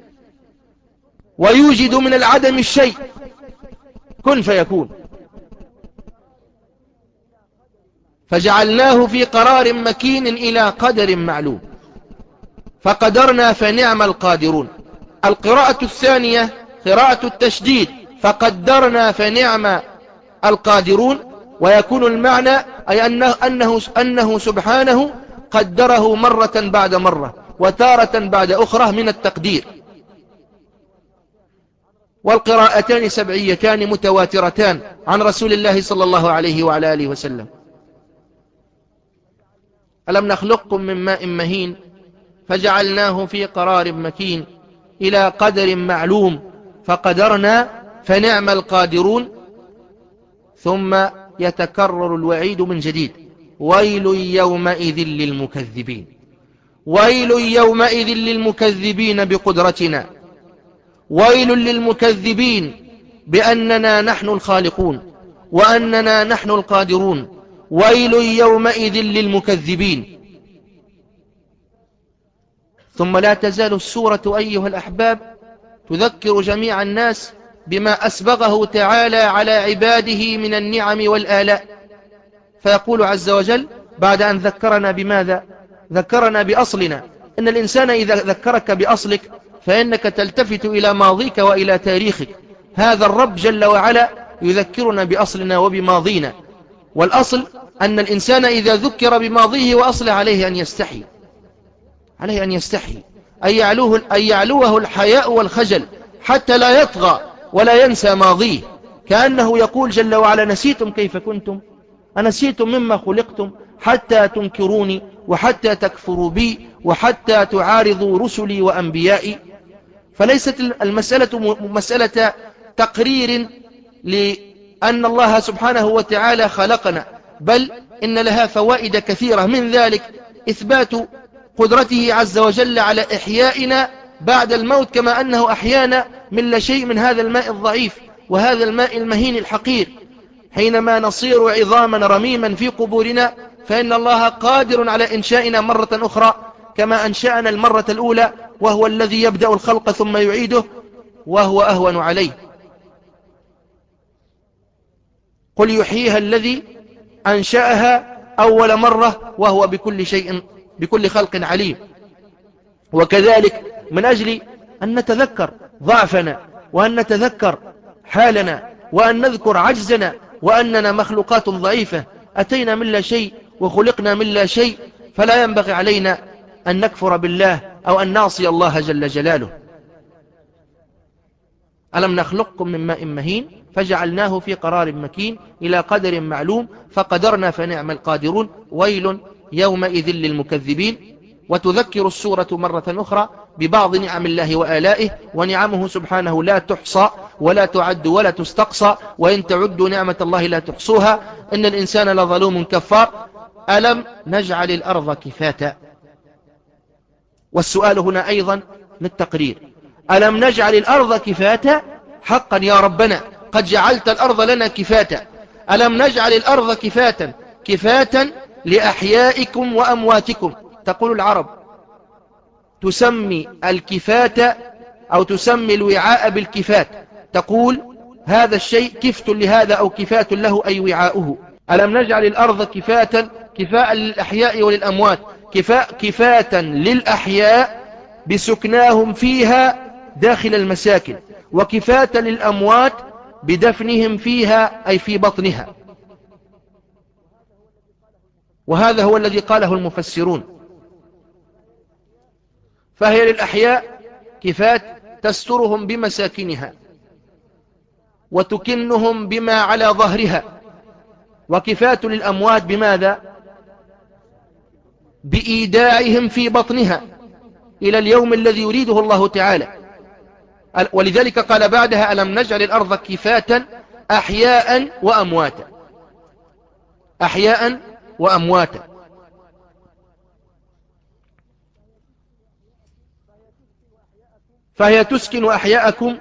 ويوجد من العدم الشيء، كن فيكون. فجعلناه في قرار مكين إلى قدر معلوم فقدرنا فنعم القادرون. القراءة الثانية قراءة التشديد: فقدرنا فنعم القادرون، ويكون المعنى أي أنه, أنه, أنه سبحانه قدره مرة بعد مرة وتارة بعد أخرى من التقدير. والقراءتان سبعيتان متواترتان عن رسول الله صلى الله عليه وعلى آله وسلم: ألم نخلقكم من ماء مهين فجعلناه في قرار مكين إلى قدر معلوم فقدرنا فنعم القادرون. ثم يتكرر الوعيد من جديد: ويل يومئذ للمكذبين، ويل يومئذ للمكذبين بقدرتنا، ويل للمكذبين بأننا نحن الخالقون وأننا نحن القادرون، ويل يومئذ للمكذبين. ثم لا تزال السورة أيها الأحباب تذكر جميع الناس بما أسبغه تعالى على عباده من النعم والآلاء. فيقول عز وجل بعد أن ذكرنا بماذا؟ ذكرنا بأصلنا. إن الإنسان إذا ذكرك بأصلك فإنك تلتفت إلى ماضيك وإلى تاريخك. هذا الرب جل وعلا يذكرنا بأصلنا وبماضينا. والأصل أن الإنسان إذا ذكر بماضيه وأصله عليه أن يستحي، عليه أن يستحي، أن يعلوه, أن يعلوه الحياء والخجل حتى لا يطغى ولا ينسى ماضيه، كأنه يقول جل وعلا: نسيتم كيف كنتم، أنسيتم مما خلقتم حتى تنكروني وحتى تكفروا بي وحتى تعارضوا رسلي وأنبيائي. فليست المسألة مسألة تقرير لأن الله سبحانه وتعالى خلقنا، بل إن لها فوائد كثيرة، من ذلك إثبات قدرته عز وجل على إحيائنا بعد الموت، كما أنه أحيانا من لا شيء من هذا الماء الضعيف وهذا الماء المهين الحقير. حينما نصير عظاما رميما في قبورنا فإن الله قادر على إنشائنا مرة أخرى كما أنشأنا المرة الأولى، وهو الذي يبدأ الخلق ثم يعيده وهو أهون عليه. قل يحييها الذي أنشأها أول مرة وهو بكل شيء بكل خلق عليم. وكذلك من أجل أن نتذكر ضعفنا وأن نتذكر حالنا وأن نذكر عجزنا وأننا مخلوقات ضعيفة أتينا من لا شيء وخلقنا من لا شيء، فلا ينبغي علينا أن نكفر بالله أو أن نعصي الله جل جلاله. ألم نخلقكم من ماء مهين فجعلناه في قرار مكين إلى قدر معلوم فقدرنا فنعم القادرون ويل يومئذ للمكذبين. وتذكر السورة مرة أخرى ببعض نعم الله وآلائه، ونعمه سبحانه لا تحصى ولا تعد ولا تستقصى، وإن تعدوا نعمة الله لا تحصوها إن الإنسان لظلوم كفار. ألم نجعل الأرض كفاتا، والسؤال هنا أيضا للتقرير، ألم نجعل الأرض كفاتا؟ حقا يا ربنا قد جعلت الأرض لنا كفاتا. ألم نجعل الأرض كفاتا كفاتا لأحيائكم وأمواتكم. تقول العرب تسمي الكفات أو تسمي الوعاء بالكفات، تقول هذا الشيء كفت لهذا أو كفات له أي وعاؤه. ألم نجعل الأرض كفاتا كفاء للأحياء وللأموات، كفاء كفاتا للأحياء بسكناهم فيها داخل المساكن، وكفاة للأموات بدفنهم فيها أي في بطنها. وهذا هو الذي قاله المفسرون. فهي للأحياء كفات تسترهم بمساكنها وتكنهم بما على ظهرها، وكفات للأموات بماذا؟ بإيداعهم في بطنها إلى اليوم الذي يريده الله تعالى. ولذلك قال بعدها ألم نجعل الأرض كفاتا أحياء وأمواتا، أحياء وأمواتا. فهي تسكن أحياءكم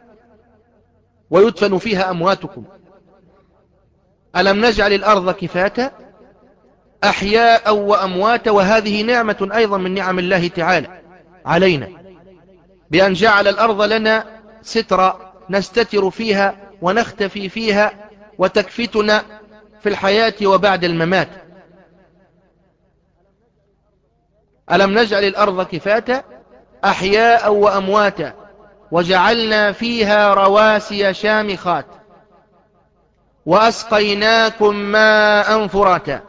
ويدفن فيها أمواتكم. ألم نجعل الأرض كفاتا أحياء وأمواتا. وهذه نعمة أيضا من نعم الله تعالى علينا، بأن جعل الأرض لنا سترا نستتر فيها ونختفي فيها وتكفتنا في الحياة وبعد الممات. ألم نجعل الأرض كفاتا أحياء وأمواتا وجعلنا فيها رواسي شامخات وأسقيناكم ماء فراتا.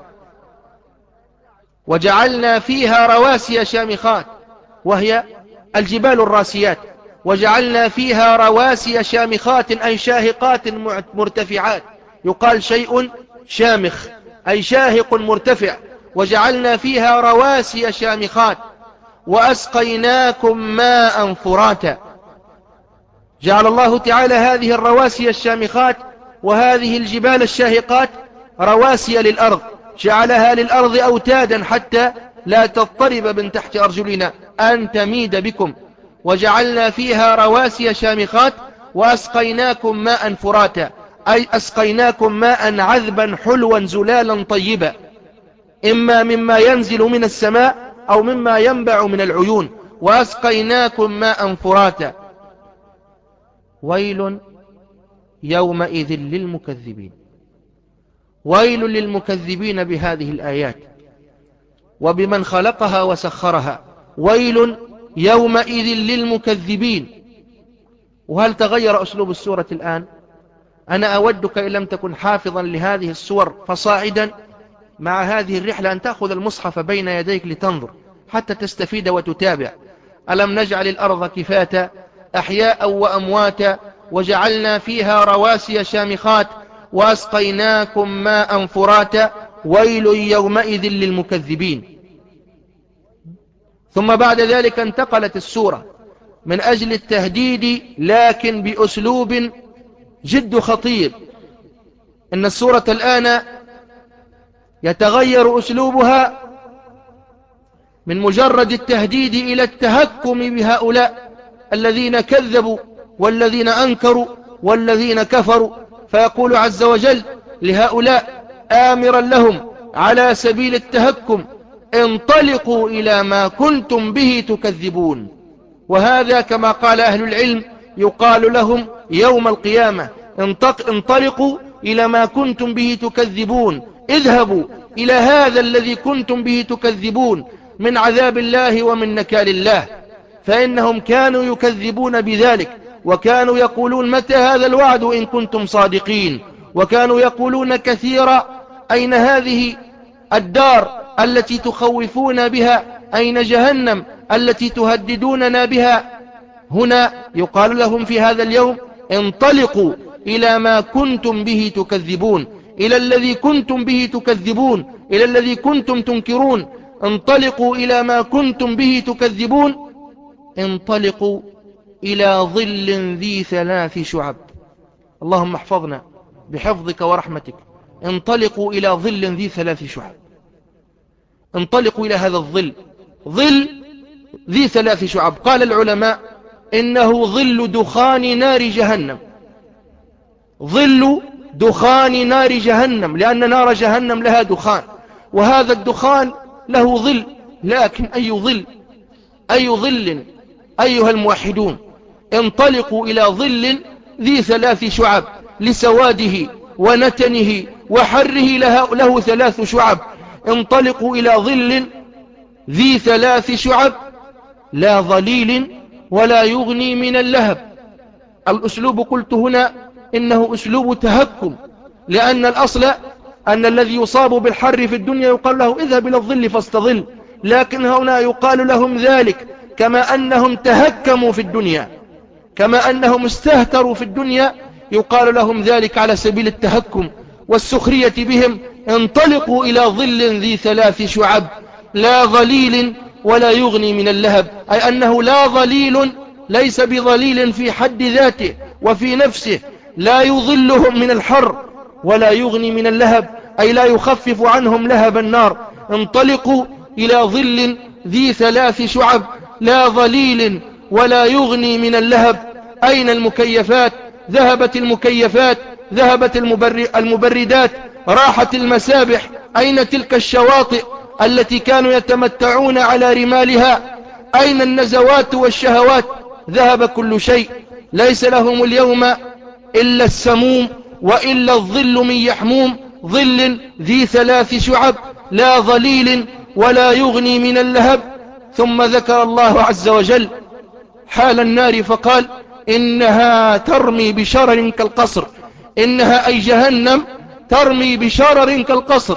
وجعلنا فيها رواسي شامخات وهي الجبال الراسيات، وجعلنا فيها رواسي شامخات أي شاهقات مرتفعات. يقال شيء شامخ أي شاهق مرتفع. وجعلنا فيها رواسي شامخات وأسقيناكم ماء فراتا. جعل الله تعالى هذه الرواسي الشامخات وهذه الجبال الشاهقات رواسي للأرض، جعلها للأرض أوتادا حتى لا تضطرب من تحت أرجلنا أن تميد بكم. وجعلنا فيها رواسي شامخات وأسقيناكم ماء فراتا أي أسقيناكم ماء عذبا حلوا زلالا طيبا، إما مما ينزل من السماء أو مما ينبع من العيون. وأسقيناكم ماء فراتا. ويل يومئذ للمكذبين. ويل للمكذبين بهذه الآيات وبمن خلقها وسخرها. ويل يومئذ للمكذبين. وهل تغير أسلوب السورة الآن؟ أنا أودك إن لم تكن حافظا لهذه السور فصاعدا مع هذه الرحلة أن تأخذ المصحف بين يديك لتنظر حتى تستفيد وتتابع. ألم نجعل الأرض كفاتا أحياء وأمواتا وجعلنا فيها رواسي شامخات وأسقيناكم ماء فراتا. ويل يومئذ للمكذبين. ثم بعد ذلك انتقلت السورة من أجل التهديد، لكن بأسلوب جد خطير. إن السورة الآن يتغير أسلوبها من مجرد التهديد إلى التهكم بهؤلاء الذين كذبوا والذين أنكروا والذين كفروا. فيقول عز وجل لهؤلاء آمرا لهم على سبيل التهكم: انطلقوا إلى ما كنتم به تكذبون. وهذا كما قال أهل العلم يقال لهم يوم القيامة: انطلقوا إلى ما كنتم به تكذبون، اذهبوا إلى هذا الذي كنتم به تكذبون من عذاب الله ومن نكال الله. فإنهم كانوا يكذبون بذلك، وكانوا يقولون: متى هذا الوعد إن كنتم صادقين؟ وكانوا يقولون كثيرا: أين هذه الدار التي تخوفون بها؟ أين جهنم التي تهددوننا بها؟ هنا يقال لهم في هذا اليوم: انطلقوا إلى ما كنتم به تكذبون، إلى الذي كنتم به تكذبون، إلى الذي كنتم تنكرون. انطلقوا إلى ما كنتم به تكذبون، انطلقوا إلى ظل ذي ثلاث شعب. اللهم احفظنا بحفظك ورحمتك. انطلقوا إلى ظل ذي ثلاث شعب، انطلقوا إلى هذا الظل، ظل ذي ثلاث شعب. قال العلماء إنه ظل دخان نار جهنم، ظل دخان نار جهنم، لأن نار جهنم لها دخان، وهذا الدخان له ظل. لكن أي ظل؟ أي ظل أيها الموحدون؟ انطلقوا إلى ظل ذي ثلاث شعب، لسواده ونتنه وحره له, له ثلاث شعب. انطلقوا إلى ظل ذي ثلاث شعب لا ظليل ولا يغني من اللهب. الأسلوب قلت هنا إنه أسلوب تهكم، لأن الأصل أن الذي يصاب بالحر في الدنيا يقال له: اذهب إلى الظل فاستظل. لكن هنا يقال لهم ذلك كما أنهم تهكموا في الدنيا، كما أنهم استهتروا في الدنيا، يقال لهم ذلك على سبيل التهكم والسخرية بهم: انطلقوا إلى ظل ذي ثلاث شعب لا ظليل ولا يغني من اللهب. أي أنه لا ظليل، ليس بظليل في حد ذاته وفي نفسه، لا يظلهم من الحر، ولا يغني من اللهب، أي لا يخفف عنهم لهب النار. انطلقوا إلى ظل ذي ثلاث شعب لا ظليل ولا يغني من اللهب. أين المكيفات؟ ذهبت المكيفات، ذهبت المبردات، راحت المسابح. أين تلك الشواطئ التي كانوا يتمتعون على رمالها؟ أين النزوات والشهوات؟ ذهب كل شيء، ليس لهم اليوم إلا السموم وإلا الظل من يحموم. ظل ذي ثلاث شعب لا ظليل ولا يغني من اللهب. ثم ذكر الله عز وجل حال النار فقال: إنها ترمي بشرر كالقصر. إنها أي جهنم ترمي بشرر كالقصر.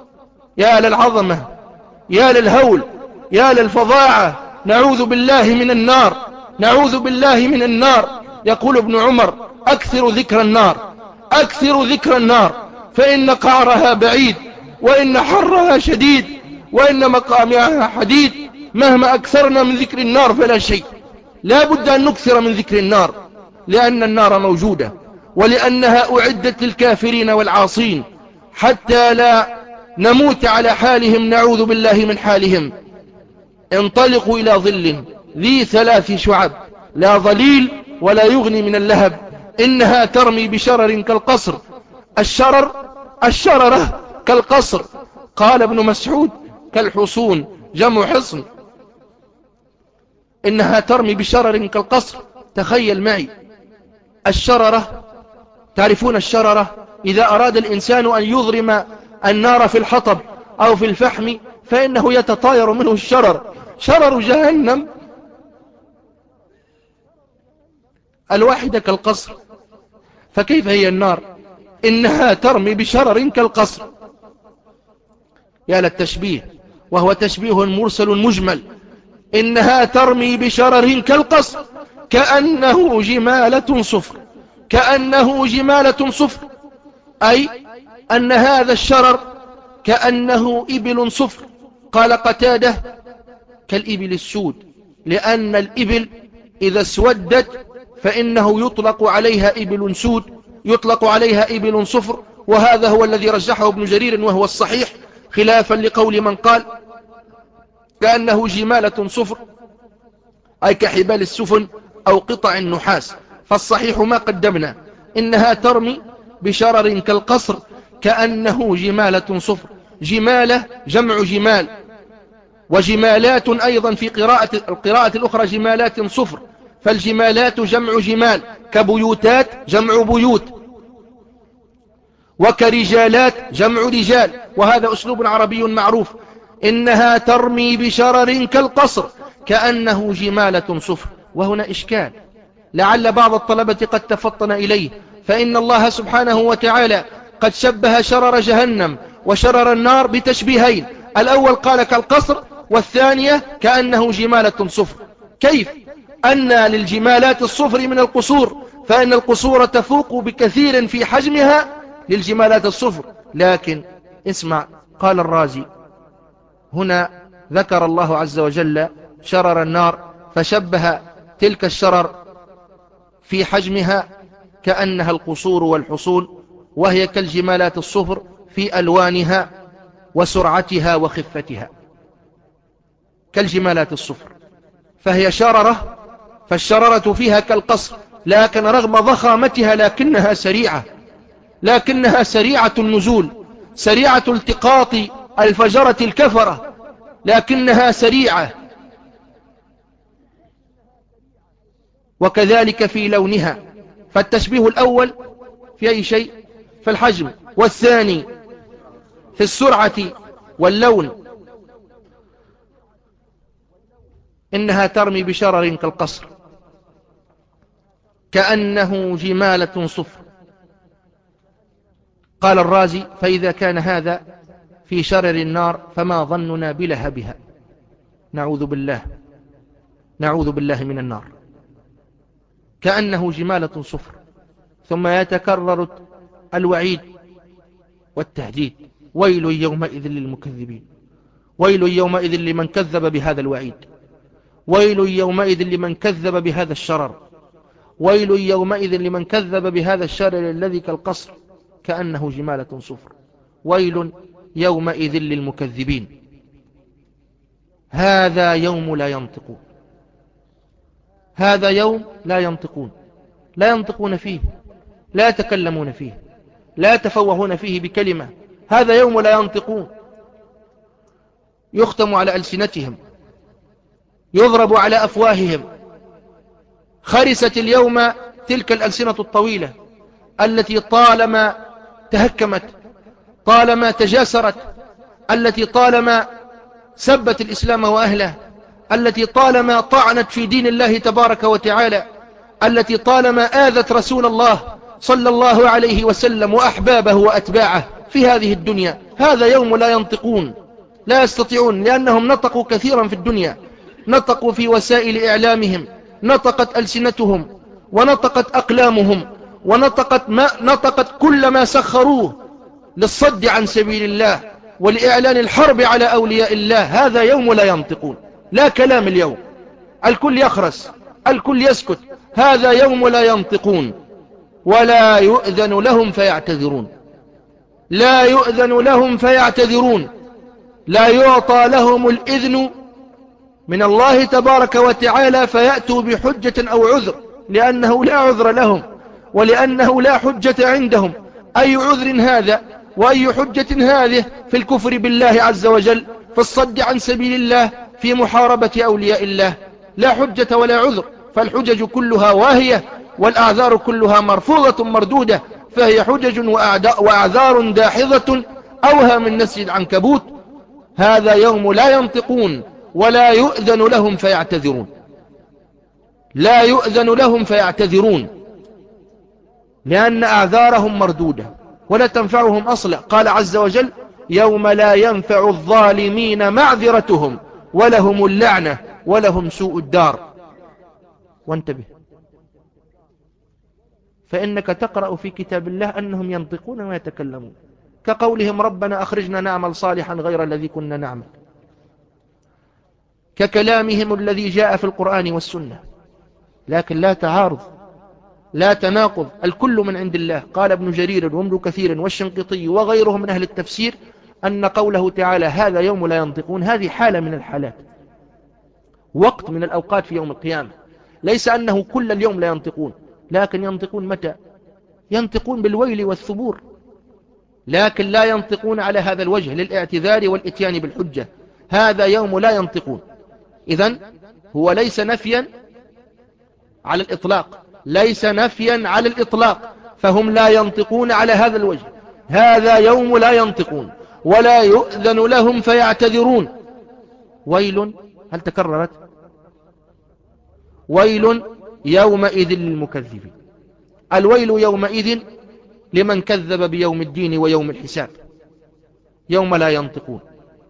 يا للعظمة، يا للهول، يا للفظاعة. نعوذ بالله من النار، نعوذ بالله من النار. يقول ابن عمر: أكثر ذكر النار، أكثر ذكر النار، فإن قعرها بعيد، وإن حرها شديد، وإن مقامعها حديد. مهما أكثرنا من ذكر النار فلا شيء. لا بد أن نكثر من ذكر النار، لأن النار موجودة، ولأنها أعدت للكافرين والعاصين، حتى لا نموت على حالهم، نعوذ بالله من حالهم. انطلقوا إلى ظل ذي ثلاث شعب لا ظليل ولا يغني من اللهب. إنها ترمي بشرر كالقصر. الشرر، الشررة كالقصر. قال ابن مسعود: كالحصون، جمع حصن. إنها ترمي بشرر كالقصر. تخيل معي الشررة، تعرفون الشررة؟ إذا أراد الإنسان أن يضرم النار في الحطب أو في الفحم فإنه يتطاير منه الشرر. شرر جهنم الواحدة كالقصر، فكيف هي النار؟ إنها ترمي بشرر كالقصر. يا للتشبيه، وهو تشبيه مرسل مجمل. إنها ترمي بشرر كالقصر كأنه جمالة صفر، كأنه جمالة صفر، أي أن هذا الشرر كأنه إبل صفر. قال قتادة: كالإبل السود، لأن الإبل إذا اسودت فإنه يطلق عليها إبل سود، يطلق عليها إبل صفر، وهذا هو الذي رجحه ابن جرير وهو الصحيح، خلافا لقول من قال كأنه جمالة صفر، أي كحبال السفن أو قطع النحاس. فالصحيح ما قدمنا، إنها ترمي بشرر كالقصر كأنه جمالة صفر. جمالة جمع جمال، وجمالات أيضا في قراءة القراءة الأخرى جمالات صفر، فالجمالات جمع جمال، كبيوتات جمع بيوت، وكرجالات جمع رجال، وهذا أسلوب عربي معروف. إنها ترمي بشرر كالقصر كأنه جمالة صفر. وهنا إشكال لعل بعض الطلبة قد تفطن إليه، فإن الله سبحانه وتعالى قد شبه شرر جهنم وشرر النار بتشبيهين، الأول قال كالقصر، والثانية كأنه جمالة صفر. كيف أن للجمالات الصفر من القصور، فإن القصور تفوق بكثير في حجمها للجمالات الصفر. لكن اسمع، قال الرازي هنا ذكر الله عز وجل شرر النار فشبه تلك الشرر في حجمها كأنها القصور والحصون، وهي كالجمالات الصفر في ألوانها وسرعتها وخفتها، كالجمالات الصفر. فهي شررة، فالشررة فيها كالقصر، لكن رغم ضخامتها لكنها سريعة، لكنها سريعة النزول، سريعة التقاط الفجرة الكفرة، لكنها سريعة. وكذلك في لونها، فالتشبيه الأول في أي شيء؟ في الحجم، والثاني في السرعة واللون. إنها ترمي بشرر كالقصر كأنه جمالة صفر. قال الرازي فإذا كان هذا في شرر النار فما ظننا بلهبها، نعوذ بالله، نعوذ بالله من النار. كأنه جمالة صفر، ثم يتكرر الوعيد والتهديد: ويل يومئذ للمكذبين، ويل يومئذ لمن كذب بهذا الوعيد، ويل يومئذ لمن كذب بهذا الشرر، ويل يومئذ لمن كذب بهذا الشرر الذي كالقصر كأنه جمالة صفر، ويل يومئذ للمكذبين. هذا يوم لا ينطقون، هذا يوم لا ينطقون، لا ينطقون فيه، لا يتكلمون فيه، لا يتفوهون فيه بكلمة. هذا يوم لا ينطقون، يختم على ألسنتهم، يضرب على أفواههم. خرست اليوم تلك الألسنة الطويلة التي طالما تهكمت، طالما تجاسرت، التي طالما سبت الإسلام وأهله، التي طالما طعنت في دين الله تبارك وتعالى، التي طالما آذت رسول الله صلى الله عليه وسلم وأحبابه وأتباعه في هذه الدنيا. هذا يوم لا ينطقون، لا يستطيعون، لأنهم نطقوا كثيرا في الدنيا، نطقوا في وسائل إعلامهم، نطقت ألسنتهم ونطقت أقلامهم، ونطقت ما نطقت كل ما سخروه للصد عن سبيل الله ولإعلان الحرب على أولياء الله. هذا يوم لا ينطقون، لا كلام اليوم، الكل يخرس، الكل يسكت. هذا يوم لا ينطقون، ولا يؤذن لهم فيعتذرون، لا يؤذن لهم فيعتذرون، لا يعطى لهم الإذن من الله تبارك وتعالى فيأتوا بحجة أو عذر، لأنه لا عذر لهم، ولأنه لا حجة عندهم. أي عذر هذا وأي حجة هذه في الكفر بالله عز وجل، في الصد عن سبيل الله، في محاربة أولياء الله؟ لا حجة ولا عذر، فالحجج كلها واهية، والأعذار كلها مرفوضة مردودة، فهي حجج وأعذار داحضة أوهى من نسج العنكبوت. هذا يوم لا ينطقون، ولا يؤذن لهم فيعتذرون، لا يؤذن لهم فيعتذرون، لأن أعذارهم مردودة ولا تنفعهم أصلا. قال عز وجل: يوم لا ينفع الظالمين معذرتهم ولهم اللعنة ولهم سوء الدار. وانتبه، فإنك تقرأ في كتاب الله أنهم ينطقون ويتكلمون، كقولهم: ربنا أخرجنا نعمل صالحا غير الذي كنا نعمل، ككلامهم الذي جاء في القرآن والسنة. لكن لا تعارض، لا تناقض، الكل من عند الله. قال ابن جرير وابن كثير والشنقيطي وغيرهم من أهل التفسير أن قوله تعالى هذا يوم لا ينطقون هذه حالة من الحالات، وقت من الأوقات في يوم القيامة، ليس أنه كل اليوم لا ينطقون، لكن ينطقون متى؟ ينطقون بالويل والثبور، لكن لا ينطقون على هذا الوجه للاعتذار والاتيان بالحجة. هذا يوم لا ينطقون، إذن هو ليس نفيا على الإطلاق، ليس نفيا على الإطلاق، فهم لا ينطقون على هذا الوجه. هذا يوم لا ينطقون ولا يؤذن لهم فيعتذرون. ويل، هل تكررت؟ ويل يومئذ للمكذبين. الويل يومئذ لمن كذب بيوم الدين ويوم الحساب، يوم لا ينطقون.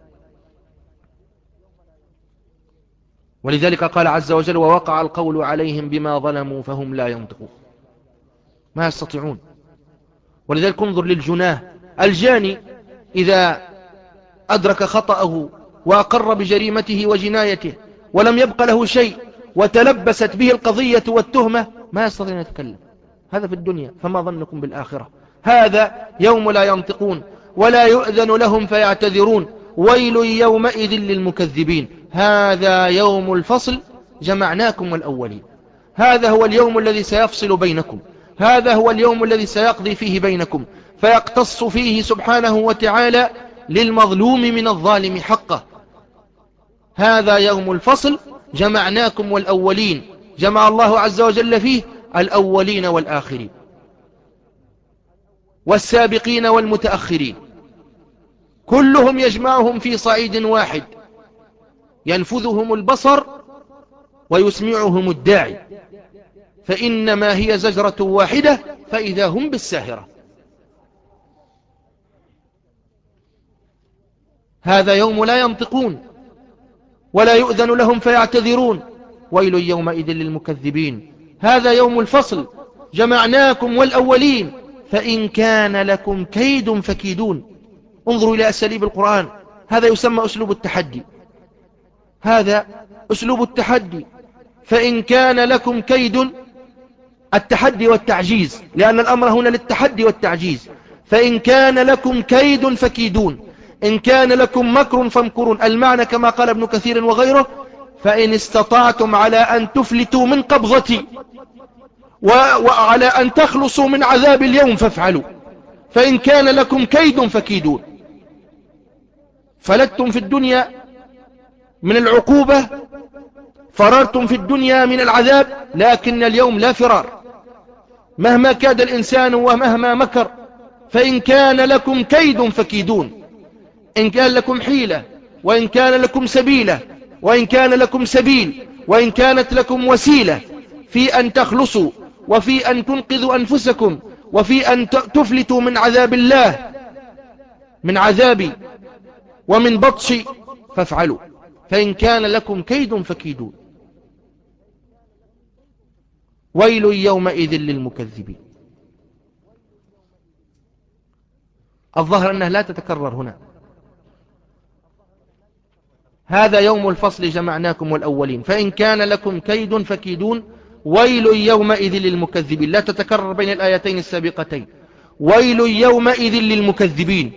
ولذلك قال عز وجل ووقع القول عليهم بما ظلموا فهم لا ينطقون، ما يستطيعون. ولذلك انظر للجناه، الجاني إذا أدرك خطأه وأقر بجريمته وجنايته ولم يبق له شيء وتلبست به القضية والتهمة ما يستطيع أن يتكلم، هذا في الدنيا، فما ظنكم بالآخرة؟ هذا يوم لا ينطقون ولا يؤذن لهم فيعتذرون. ويل يومئذ للمكذبين. هذا يوم الفصل جمعناكم والأولين، هذا هو اليوم الذي سيفصل بينكم، هذا هو اليوم الذي سيقضي فيه بينكم، فيقتص فيه سبحانه وتعالى للمظلوم من الظالم حقه. هذا يوم الفصل جمعناكم والأولين، جمع الله عز وجل فيه الأولين والآخرين والسابقين والمتأخرين، كلهم يجمعهم في صعيد واحد، ينفذهم البصر ويسمعهم الداعي، فإنما هي زجرة واحدة فإذا هم بالساهرة. هذا يوم لا ينطقون ولا يؤذن لهم فيعتذرون. ويل يومئذ للمكذبين. هذا يوم الفصل جمعناكم والأولين فإن كان لكم كيد فكيدون. انظروا إلى أساليب القرآن، هذا يسمى أسلوب التحدي، هذا أسلوب التحدي. فإن كان لكم كيد، التحدي والتعجيز، لأن الأمر هنا للتحدي والتعجيز. فإن كان لكم كيد فكيدون، إن كان لكم مكر فامكرون. المعنى كما قال ابن كثير وغيره فإن استطعتم على أن تفلتوا من قبضتي وعلى أن تخلصوا من عذاب اليوم فافعلوا. فإن كان لكم كيد فكيدون. فلتم في الدنيا من العقوبة، فررتم في الدنيا من العذاب، لكن اليوم لا فرار مهما كاد الإنسان ومهما مكر. فإن كان لكم كيد فكيدون، إن كان لكم حيلة، وإن كان لكم سبيلة، وإن كان لكم سبيل، وإن كانت لكم وسيلة في أن تخلصوا وفي أن تنقذوا أنفسكم وفي أن تفلتوا من عذاب الله، من عذابي ومن بطشي، فافعلوا. فإن كان لكم كيد فكيدون. ويل يومئذ للمكذبين. الظاهر أنها لا تتكرر هنا. هذا يوم الفصل جمعناكم والأولين فإن كان لكم كيد فكيدون. ويل يومئذ للمكذبين، لا تتكرر بين الآيتين السابقتين. ويل يومئذ للمكذبين،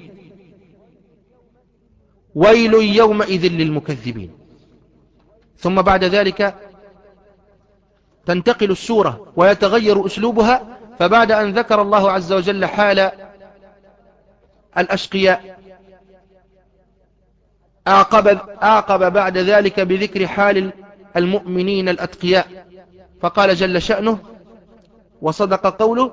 ويل يومئذ للمكذبين. ثم بعد ذلك تنتقل السورة ويتغير أسلوبها، فبعد أن ذكر الله عز وجل حال الأشقياء أعقب, أعقب بعد ذلك بذكر حال المؤمنين الأتقياء، فقال جل شأنه وصدق قوله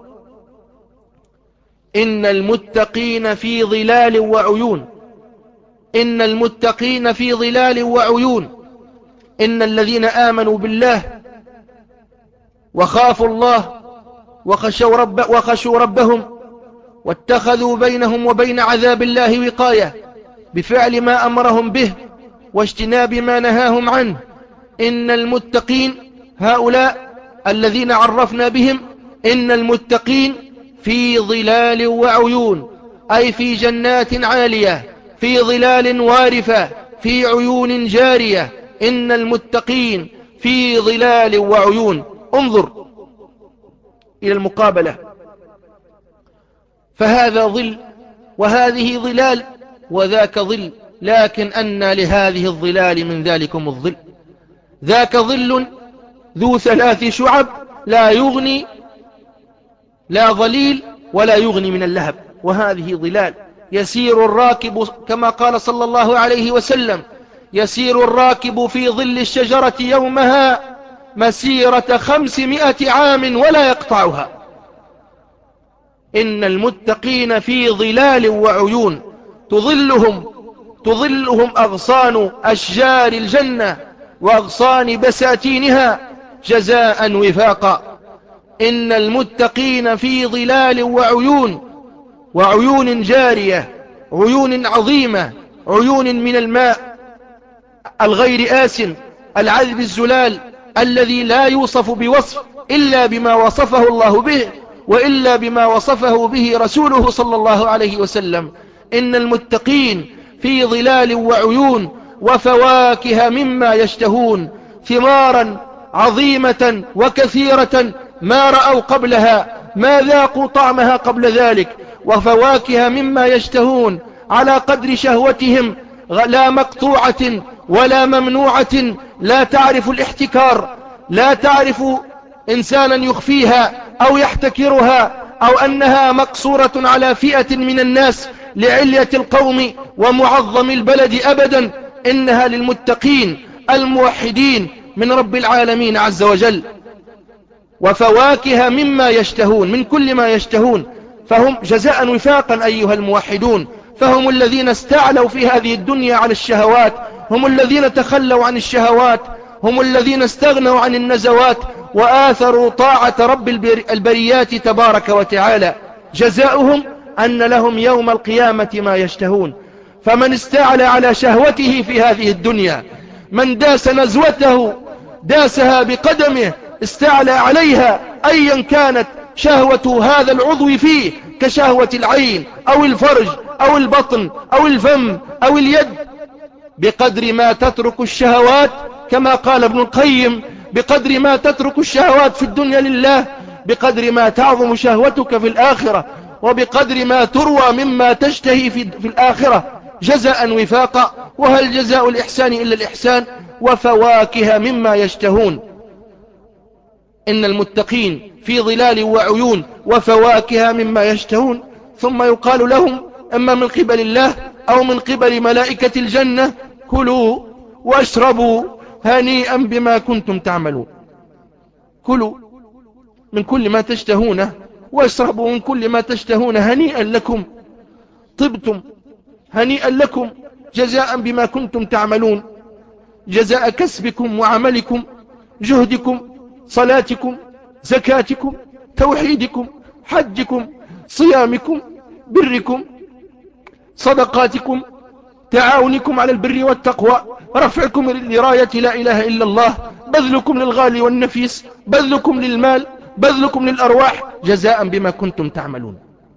إن المتقين في ظلال وعيون. إن المتقين في ظلال وعيون. إن الذين آمنوا بالله وخافوا الله وخشوا, رب وخشوا ربهم واتخذوا بينهم وبين عذاب الله وقاية بفعل ما أمرهم به واجتناب ما نهاهم عنه. إن المتقين هؤلاء الذين عرفنا بهم، إن المتقين في ظلال وعيون، أي في جنات عالية، في ظلال وارفة، في عيون جارية. إن المتقين في ظلال وعيون. انظر إلى المقابلة، فهذا ظل وهذه ظلال وذاك ظل، لكن أن لهذه الظلال من ذلكم الظل. ذاك ظل ذو ثلاث شعب لا يغني، لا ظليل ولا يغني من اللهب، وهذه ظلال. يسير الراكب كما قال صلى الله عليه وسلم: يسير الراكب في ظل الشجرة يومها مسيرة خمسمائة عام ولا يقطعها. إن المتقين في ظلال وعيون تظلهم تظلهم أغصان أشجار الجنة وأغصان بساتينها جزاء وفاقا. إن المتقين في ظلال وعيون، وعيون جارية، عيون عظيمة، عيون من الماء الغير آسن العذب الزلال الذي لا يوصف بوصف إلا بما وصفه الله به، وإلا بما وصفه به رسوله صلى الله عليه وسلم. إن المتقين في ظلال وعيون وفواكه مما يشتهون، ثمارا عظيمة وكثيرة ما رأوا قبلها، ما ذاقوا طعمها قبل ذلك، وفواكه مما يشتهون على قدر شهوتهم، لا مقطوعة ولا ممنوعة، لا تعرف الاحتكار، لا تعرف إنسانا يخفيها أو يحتكرها، أو أنها مقصورة على فئة من الناس لعلية القوم ومعظم البلد أبدا. إنها للمتقين الموحدين من رب العالمين عز وجل. وفواكه مما يشتهون، من كل ما يشتهون، فهم جزاء وفاقا أيها الموحدون. فهم الذين استعلوا في هذه الدنيا على الشهوات، هم الذين تخلوا عن الشهوات، هم الذين استغنوا عن النزوات وآثروا طاعة رب البريات تبارك وتعالى. جزاؤهم أن لهم يوم القيامة ما يشتهون. فمن استعلى على شهوته في هذه الدنيا، من داس نزوته داسها بقدمه، استعلى عليها أيا كانت شهوة هذا العضو فيه، كشهوة العين أو الفرج أو البطن أو الفم أو اليد، بقدر ما تترك الشهوات كما قال ابن القيم: بقدر ما تترك الشهوات في الدنيا لله، بقدر ما تعظم شهوتك في الآخرة، وبقدر ما تروى مما تشتهي في, في الآخرة جزاء وفاقا. وهل جزاء الإحسان إلا الإحسان؟ وفواكه مما يشتهون. إن المتقين في ظلال وعيون وفواكه مما يشتهون. ثم يقال لهم أما من قبل الله أو من قبل ملائكة الجنة: كلوا واشربوا هنيئا بما كنتم تعملون. كلوا من كل ما تشتهونه، واشربوا من كل ما تشتهون، هنيئا لكم، طبتم، هنيئا لكم، جزاء بما كنتم تعملون، جزاء كسبكم وعملكم، جهدكم، صلاتكم، زكاتكم، توحيدكم، حجكم، صيامكم، بركم، صدقاتكم، تعاونكم على البر والتقوى، رفعكم لراية لا إله إلا الله، بذلكم للغالي والنفيس، بذلكم للمال، بذلكم للأرواح، جزاء بما كنتم تعملون.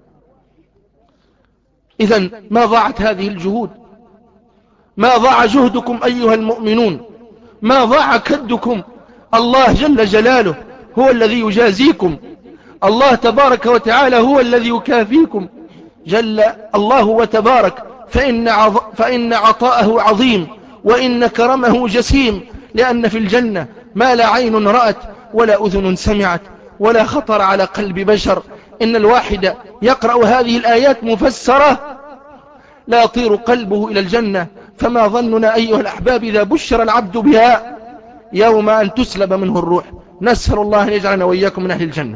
إذن ما ضاعت هذه الجهود، ما ضاع جهدكم أيها المؤمنون، ما ضاع كدكم. الله جل جلاله هو الذي يجازيكم، الله تبارك وتعالى هو الذي يكافيكم جل الله وتبارك. فإن, عظ... فإن عطاءه عظيم، وإن كرمه جسيم، لأن في الجنة ما لا عين رأت ولا أذن سمعت ولا خطر على قلب بشر. إن الواحد يقرأ هذه الآيات مفسرة لا يطير قلبه إلى الجنة. فما ظننا أيها الأحباب إذا بشر العبد بها يوم أن تسلب منه الروح. نسأل الله أن يجعلنا وإياكم من أهل الجنة.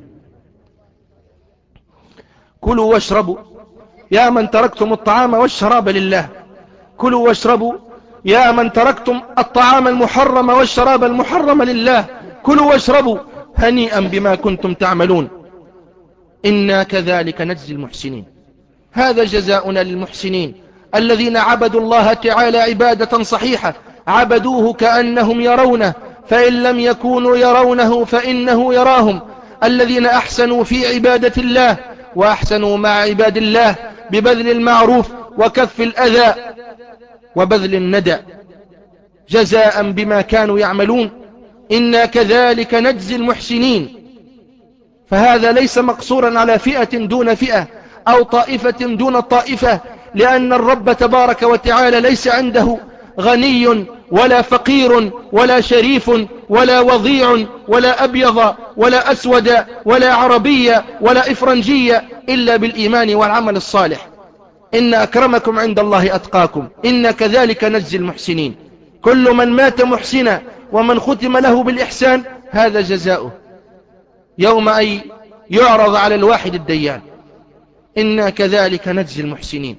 كلوا واشربوا يا من تركتم الطعام والشراب لله، كلوا واشربوا يا من تركتم الطعام المحرم والشراب المحرم لله، كلوا واشربوا هنيئا بما كنتم تعملون. إنا كذلك نجزي المحسنين. هذا جزاؤنا للمحسنين الذين عبدوا الله تعالى عبادة صحيحة، عبدوه كأنهم يرونه، فإن لم يكونوا يرونه فإنه يراهم. الذين أحسنوا في عبادة الله وأحسنوا مع عباد الله ببذل المعروف وكف الأذى وبذل الندى، جزاء بما كانوا يعملون. إنا كذلك نجزي المحسنين. فهذا ليس مقصورا على فئة دون فئة أو طائفة دون طائفة، لأن الرب تبارك وتعالى ليس عنده غني ولا فقير ولا شريف ولا وضيع ولا أبيض ولا أسود ولا عربي ولا إفرنجي، إلا بالإيمان والعمل الصالح. إن أكرمكم عند الله أتقاكم، إن كذلك نجزي المحسنين. كل من مات محسنا ومن ختم له بالإحسان هذا جزاؤه يوم أن يعرض على الواحد الديان. إنا كذلك نجزي المحسنين.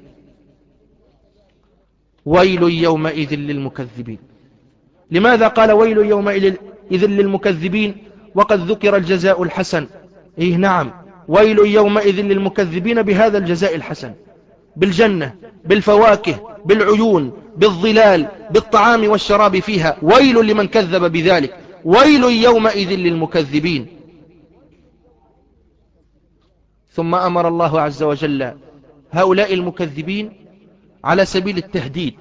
ويل يومئذ للمكذبين. لماذا قال ويل يومئذ للمكذبين وقد ذكر الجزاء الحسن؟ إيه نعم، ويل يومئذ للمكذبين بهذا الجزاء الحسن، بالجنة، بالفواكه، بالعيون، بالظلال، بالطعام والشراب فيها. ويل لمن كذب بذلك، ويل يومئذ للمكذبين. ثم أمر الله عز وجل هؤلاء المكذبين على سبيل التهديد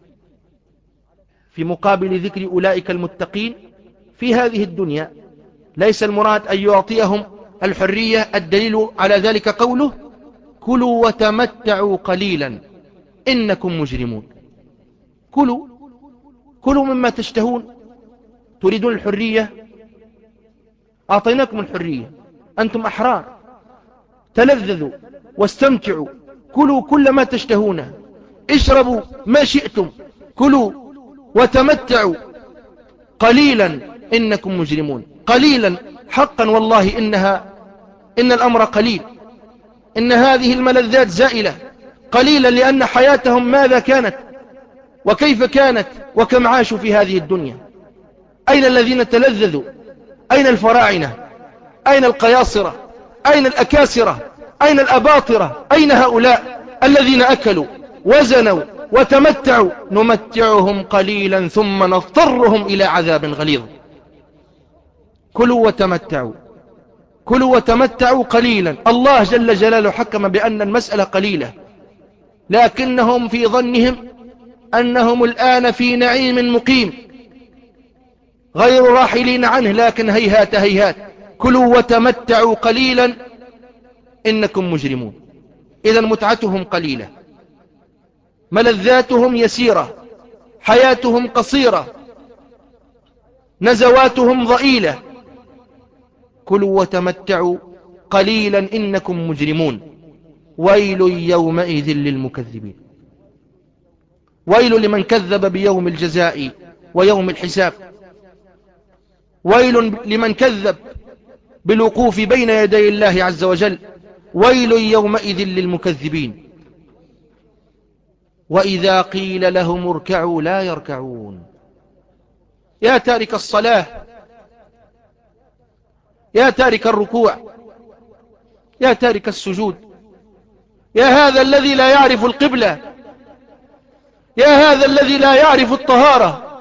في مقابل ذكر أولئك المتقين في هذه الدنيا. ليس المراد أن يعطيهم الحرية، الدليل على ذلك قوله كلوا وتمتعوا قليلا إنكم مجرمون. كلوا كلوا مما تشتهون. تريدون الحرية؟ أعطيناكم الحرية، أنتم أحرار، تلذذوا واستمتعوا، كلوا كل ما تشتهونه، اشربوا ما شئتم، كلوا وتمتعوا قليلا إنكم مجرمون. قليلا حقا والله، إنها إن الأمر قليل، إن هذه الملذات زائلة. قليلا لأن حياتهم ماذا كانت وكيف كانت وكم عاشوا في هذه الدنيا. أين الذين تلذذوا؟ أين الفراعنة؟ أين القياصرة؟ أين الأكاسرة؟ أين الأباطرة؟ أين هؤلاء الذين أكلوا وزنوا وتمتعوا؟ نمتعهم قليلا ثم نضطرهم إلى عذاب غليظ. كلوا وتمتعوا، كلوا وتمتعوا قليلا. الله جل جلاله حكم بأن المسألة قليلة، لكنهم في ظنهم أنهم الآن في نعيم مقيم غير راحلين عنه، لكن هيهات هيهات. كلوا وتمتعوا قليلا إنكم مجرمون. إذا متعتهم قليلة، ملذاتهم يسيرة، حياتهم قصيرة، نزواتهم ضئيلة. كلوا وتمتعوا قليلا إنكم مجرمون. ويل يومئذ للمكذبين. ويل لمن كذب بيوم الجزاء ويوم الحساب. ويل لمن كذب بالوقوف بين يدي الله عز وجل. ويل يومئذ للمكذبين. وإذا قيل لهم اركعوا لا يركعون. يا تارك الصلاة، يا تارك الركوع، يا تارك السجود، يا هذا الذي لا يعرف القبلة، يا هذا الذي لا يعرف الطهارة،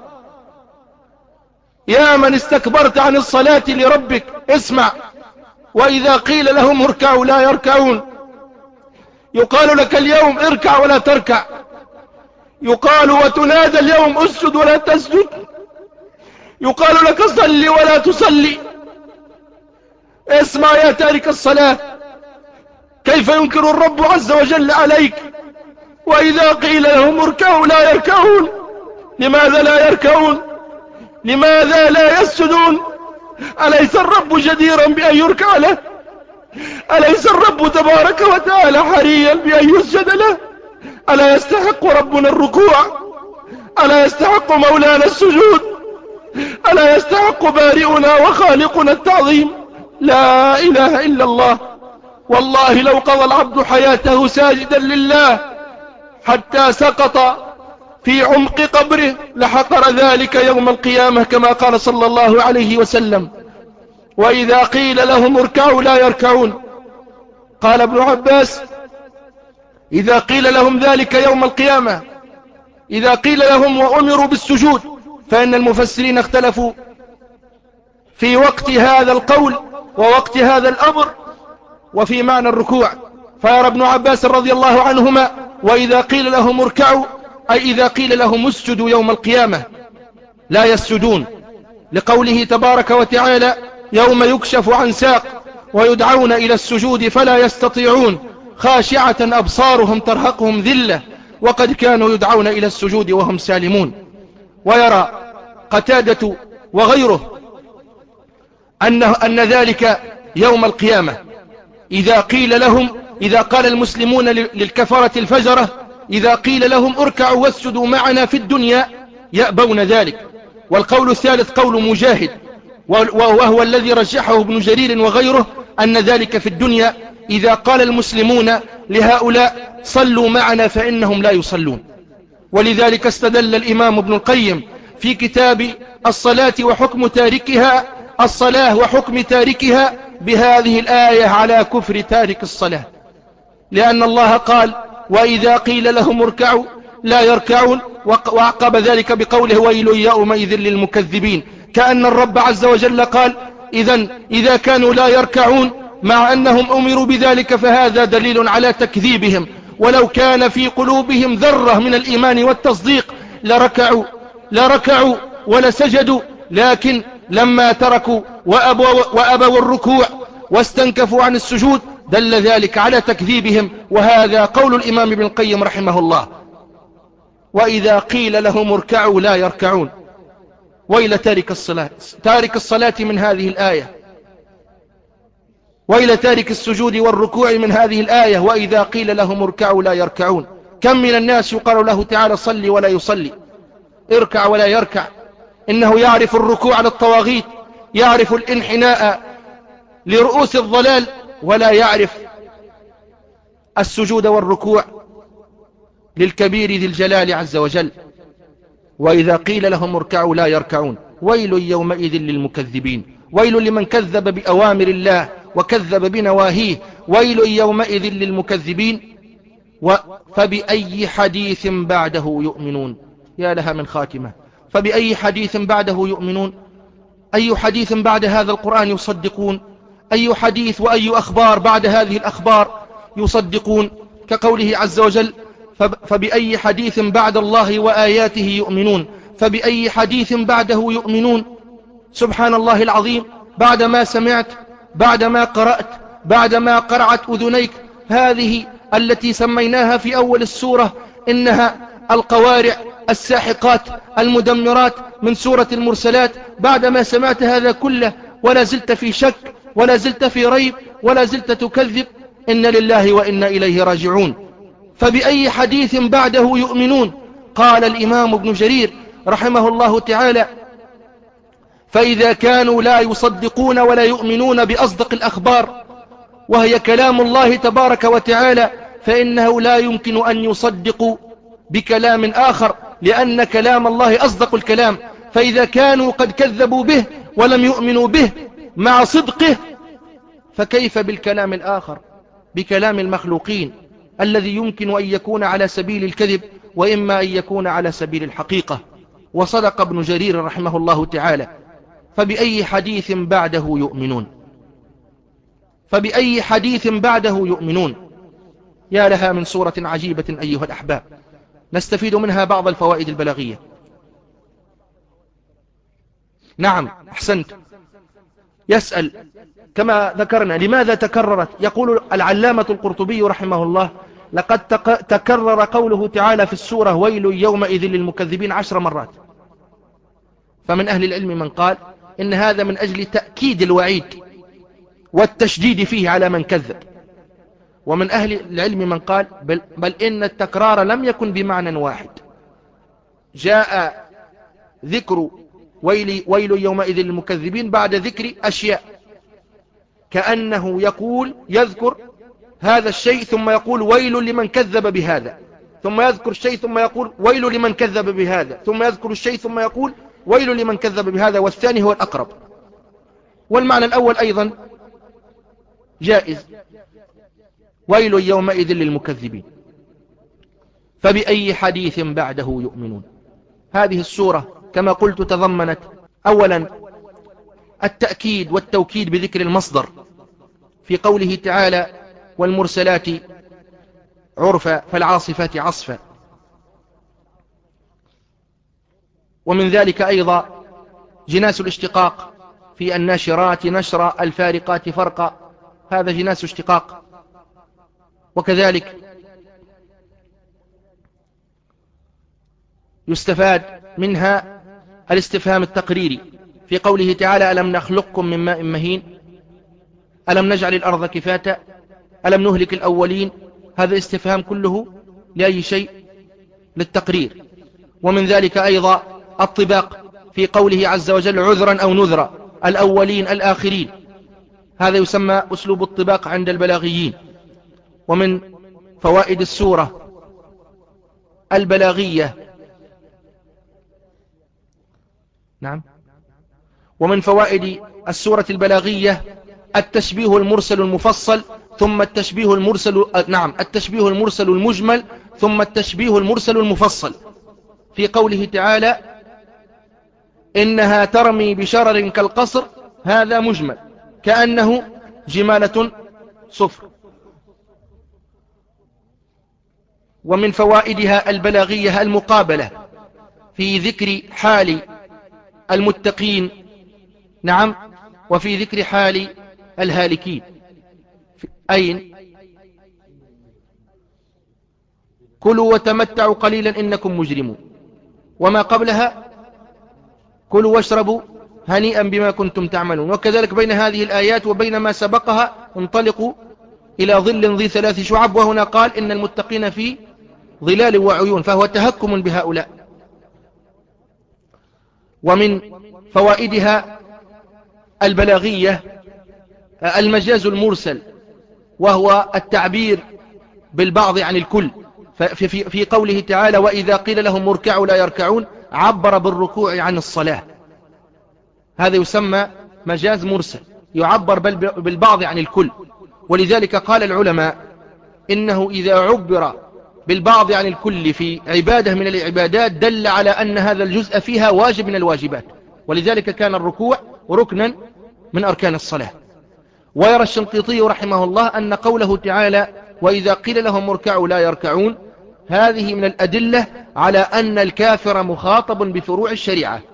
يا من استكبرت عن الصلاة لربك، اسمع. وإذا قيل لهم اركعوا لا يركعون. يقال لك اليوم اركع ولا تركع، يقال وتنادى اليوم اسجد ولا تسجد، يقال لك صل ولا تصلي. اسمع يا تارك الصلاة، كيف ينكر الرب عز وجل عليك؟ وإذا قيل لهم اركعوا لا يركعون. لماذا لا يركعون؟ لماذا لا يسجدون؟ أليس الرب جديرا بأن يركع له؟ أليس الرب تبارك وتعالى حريا بأن يسجد له؟ ألا يستحق ربنا الركوع؟ ألا يستحق مولانا السجود؟ ألا يستحق بارئنا وخالقنا التعظيم؟ لا إله إلا الله. والله لو قضى العبد حياته ساجدا لله حتى سقط في عمق قبره لحقر ذلك يوم القيامة، كما قال صلى الله عليه وسلم. وإذا قيل لهم اركعوا لا يركعون. قال ابن عباس إذا قيل لهم ذلك يوم القيامة، إذا قيل لهم وأمروا بالسجود، فإن المفسرين اختلفوا في وقت هذا القول ووقت هذا الأمر وفي معنى الركوع. فيرى ابن عباس رضي الله عنهما وإذا قيل لهم اركعوا أي إذا قيل لهم اسجدوا يوم القيامة لا يسجدون. لقوله تبارك وتعالى: يوم يكشف عن ساق ويدعون إلى السجود فلا يستطيعون خاشعة أبصارهم ترهقهم ذلة وقد كانوا يدعون إلى السجود وهم سالمون. ويرى قتادة وغيره أن, أن ذلك يوم القيامة إذا قيل لهم، إذا قال المسلمون للكفرة الفجرة إذا قيل لهم اركعوا واسجدوا معنا في الدنيا يأبون ذلك. والقول الثالث قول مجاهد وهو الذي رجحه ابن جرير وغيره، أن ذلك في الدنيا إذا قال المسلمون لهؤلاء صلوا معنا فإنهم لا يصلون. ولذلك استدل الإمام ابن القيم في كتاب الصلاة وحكم تاركها الصلاة وحكم تاركها بهذه الآية على كفر تارك الصلاة، لأن الله قال: وإذا قيل لهم اركعوا لا يركعون، وعقب ذلك بقوله: ويل يومئذ للمكذبين، كأن الرب عز وجل قال: إذن إذا كانوا لا يركعون مع أنهم أمروا بذلك فهذا دليل على تكذيبهم، ولو كان في قلوبهم ذرة من الإيمان والتصديق لركعوا لركعوا ولسجدوا، لكن لما تركوا وأبوا, وأبوا الركوع واستنكفوا عن السجود دل ذلك على تكذيبهم. وهذا قول الإمام ابن القيم رحمه الله: وإذا قيل لهم اركعوا لا يركعون. وإلى تارك الصلاة تارك الصلاة من هذه الآية، وإلى تارك السجود والركوع من هذه الآية: وإذا قيل لهم اركعوا لا يركعون. كم من الناس يقال له تعالى صلي ولا يصلي، اركع ولا يركع. إنه يعرف الركوع للطواغيت، يعرف الانحناء لرؤوس الضلال، ولا يعرف السجود والركوع للكبير ذي الجلال عز وجل. وإذا قيل لهم اركعوا لا يركعون. ويل يومئذ للمكذبين، ويل لمن كذب بأوامر الله وكذب بنواهيه، ويل يومئذ للمكذبين. فبأي حديث بعده يؤمنون. يا لها من خاتمة. فبأي حديث بعده يؤمنون؟ أي حديث بعد هذا القرآن يصدقون؟ أي حديث وأي أخبار بعد هذه الأخبار يصدقون؟ كقوله عز وجل: فبأي حديث بعد الله وآياته يؤمنون. فبأي حديث بعده يؤمنون؟ سبحان الله العظيم. بعدما سمعت، بعدما قرأت، بعدما قرعت أذنيك هذه التي سميناها في أول السورة إنها القوارع الساحقات المدمرات من سورة المرسلات، بعدما سمعت هذا كله ولا زلت في شك ولا زلت في ريب ولا زلت تكذب، إن لله وإنا إليه راجعون. فبأي حديث بعده يؤمنون؟ قال الإمام ابن جرير رحمه الله تعالى: فإذا كانوا لا يصدقون ولا يؤمنون بأصدق الأخبار وهي كلام الله تبارك وتعالى، فإنه لا يمكن أن يصدقوا بكلام آخر، لأن كلام الله أصدق الكلام. فإذا كانوا قد كذبوا به ولم يؤمنوا به مع صدقه، فكيف بالكلام الآخر، بكلام المخلوقين الذي يمكن أن يكون على سبيل الكذب وإما أن يكون على سبيل الحقيقة. وصدق ابن جرير رحمه الله تعالى: فبأي حديث بعده يؤمنون. فبأي حديث بعده يؤمنون. يا لها من سورة عجيبة أيها الأحباب، نستفيد منها بعض الفوائد البلاغية. نعم أحسنت. يسأل كما ذكرنا لماذا تكررت؟ يقول العلامة القرطبي رحمه الله: لقد تكرر قوله تعالى في السورة: ويل يومئذ للمكذبين عشر مرات. فمن أهل العلم من قال إن هذا من أجل تأكيد الوعيد والتشديد فيه على من كذب، ومن أهل العلم من قال بل, بل إن التكرار لم يكن بمعنى واحد، جاء ذكر ويل, ويل يومئذ للمكذبين بعد ذكر أشياء، كأنه يقول يذكر هذا الشيء ثم يقول ويل لمن كذب بهذا، ثم يذكر الشيء ثم يقول ويل لمن كذب بهذا، ثم يذكر الشيء ثم يقول ويل لمن كذب بهذا، والثاني هو الأقرب. والمعنى الأول أيضا جائز: ويل يومئذ للمكذبين. فبأي حديث بعده يؤمنون. هذه السورة كما قلت تضمنت أولا التأكيد والتوكيد بذكر المصدر في قوله تعالى: والمرسلات عرفا فالعاصفات عصفا. ومن ذلك أيضا جناس الاشتقاق في الناشرات نشر الفارقات فرقا، هذا جناس اشتقاق. وكذلك يستفاد منها الاستفهام التقريري في قوله تعالى ألم نخلقكم من ماء مهين، ألم نجعل الأرض كفاتا، ألم نهلك الأولين، هذا الاستفهام كله لأي شيء؟ للتقرير. ومن ذلك أيضا الطباق في قوله عز وجل عذرا أو نذرا، الأولين الآخرين، هذا يسمى أسلوب الطباق عند البلاغيين. ومن فوائد السورة البلاغية نعم ومن فوائد السورة البلاغية التشبيه المرسل المفصل، ثم التشبيه المرسل نعم التشبيه المرسل المجمل، ثم التشبيه المرسل المفصل في قوله تعالى إنها ترمي بشرر كالقصر، هذا مجمل كأنه جمالة صفر. ومن فوائدها البلاغية المقابلة في ذكر حال المتقين نعم وفي ذكر حال الهالكين. أين كلوا وتمتعوا قليلا إنكم مجرمون، وما قبلها كلوا واشربوا هنيئا بما كنتم تعملون. وكذلك بين هذه الآيات وبين ما سبقها انطلقوا إلى ظل ذي ثلاث شعب، وهنا قال إن المتقين في ظلال وعيون، فهو تهكم بهؤلاء. ومن فوائدها البلاغية المجاز المرسل، وهو التعبير بالبعض عن الكل. في, في, في قوله تعالى وإذا قيل لهم اركعوا لا يركعون، عبر بالركوع عن الصلاة، هذا يسمى مجاز مرسل، يعبر بالبعض عن الكل. ولذلك قال العلماء إنه إذا عبر بالبعض عن الكل في عبادة من العبادات دل على أن هذا الجزء فيها واجب من الواجبات، ولذلك كان الركوع ركنا من أركان الصلاة. ويرى الشنقيطي رحمه الله أن قوله تعالى وإذا قيل لهم اركعوا لا يركعون، هذه من الأدلة على أن الكافر مخاطب بفروع الشريعة.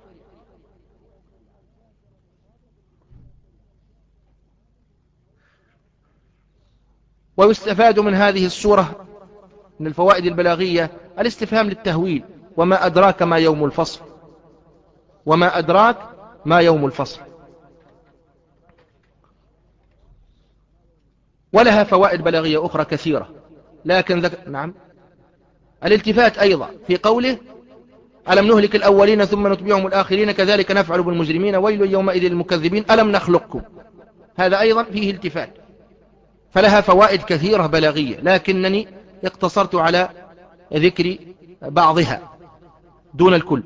ويستفاد من هذه السورة من الفوائد البلاغية الاستفهام للتهويل، وما أدراك ما يوم الفصل، وما أدراك ما يوم الفصل. ولها فوائد بلاغية أخرى كثيرة، لكن ذك... نعم الالتفات أيضا في قوله ألم نهلك الأولين ثم نتبعهم الآخرين كذلك نفعل بالمجرمين ويل يومئذ للمكذبين ألم نخلقكم، هذا أيضا فيه التفات. فلها فوائد كثيرة بلاغية، لكنني اقتصرت على ذكر بعضها دون الكل.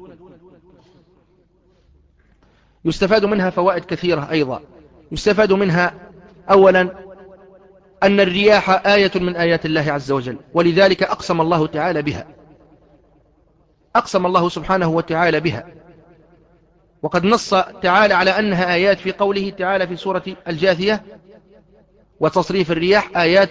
يستفاد منها فوائد كثيرة أيضا. يستفاد منها أولا أن الرياح آية من آيات الله عز وجل، ولذلك أقسم الله تعالى بها، أقسم الله سبحانه وتعالى بها. وقد نص تعالى على أنها آيات في قوله تعالى في سورة الجاثية وتصريف الرياح آيات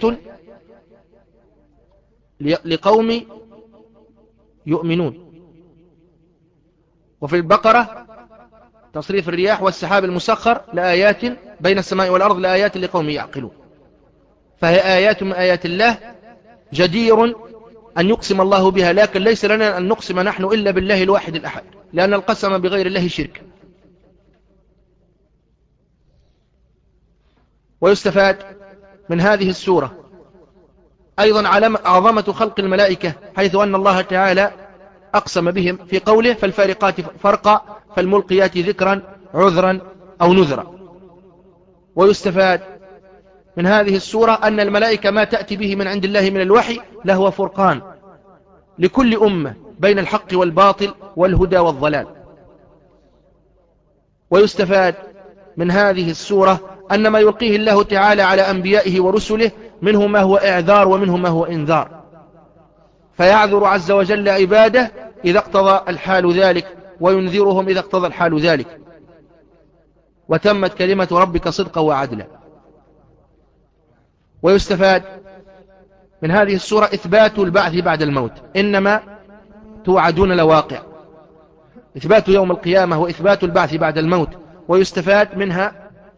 لقوم يؤمنون. وفي البقرة تصريف الرياح والسحاب المسخر لآيات بين السماء والأرض لآيات لقوم يعقلون. فهي آيات من آيات الله جدير أن يقسم الله بها، لكن ليس لنا أن نقسم نحن إلا بالله الواحد الأحد، لأن القسم بغير الله شرك. ويستفاد من هذه السورة أيضا عظمة خلق الملائكة، حيث أن الله تعالى أقسم بهم في قوله فالفارقات فرقا فالملقيات ذكرا عذرا أو نذرا. ويستفاد من هذه السورة أن الملائكة ما تأتي به من عند الله من الوحي لهو فرقان لكل أمة بين الحق والباطل والهدى والضلال. ويستفاد من هذه السورة أن ما يلقيه الله تعالى على أنبيائه ورسله منه ما هو إعذار ومنه ما هو إنذار، فيعذر عز وجل عباده إذا اقتضى الحال ذلك، وينذرهم إذا اقتضى الحال ذلك. وتمت كلمة ربك صدقا وعدلا. ويستفاد من هذه السورة إثبات البعث بعد الموت، إنما توعدون لواقع، إثبات يوم القيامة وإثبات البعث بعد الموت. ويستفاد منها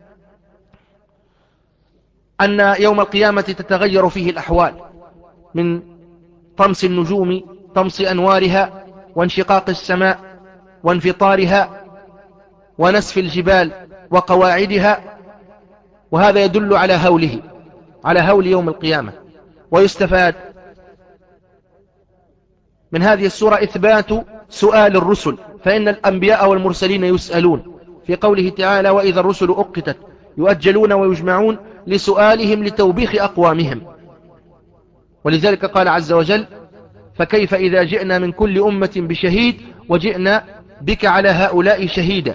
أن يوم القيامة تتغير فيه الأحوال، من طمس النجوم، طمس أنوارها، وانشقاق السماء وانفطارها، ونسف الجبال وقواعدها، وهذا يدل على هوله، على هول يوم القيامة. ويستفاد من هذه السورة إثبات سؤال الرسل، فإن الأنبياء والمرسلين يسألون، في قوله تعالى: وإذا الرسل أقتت، يؤجلون ويجمعون لسؤالهم لتوبيخ أقوامهم. ولذلك قال عز وجل: فكيف إذا جئنا من كل أمة بشهيد وجئنا بك على هؤلاء شهيدا.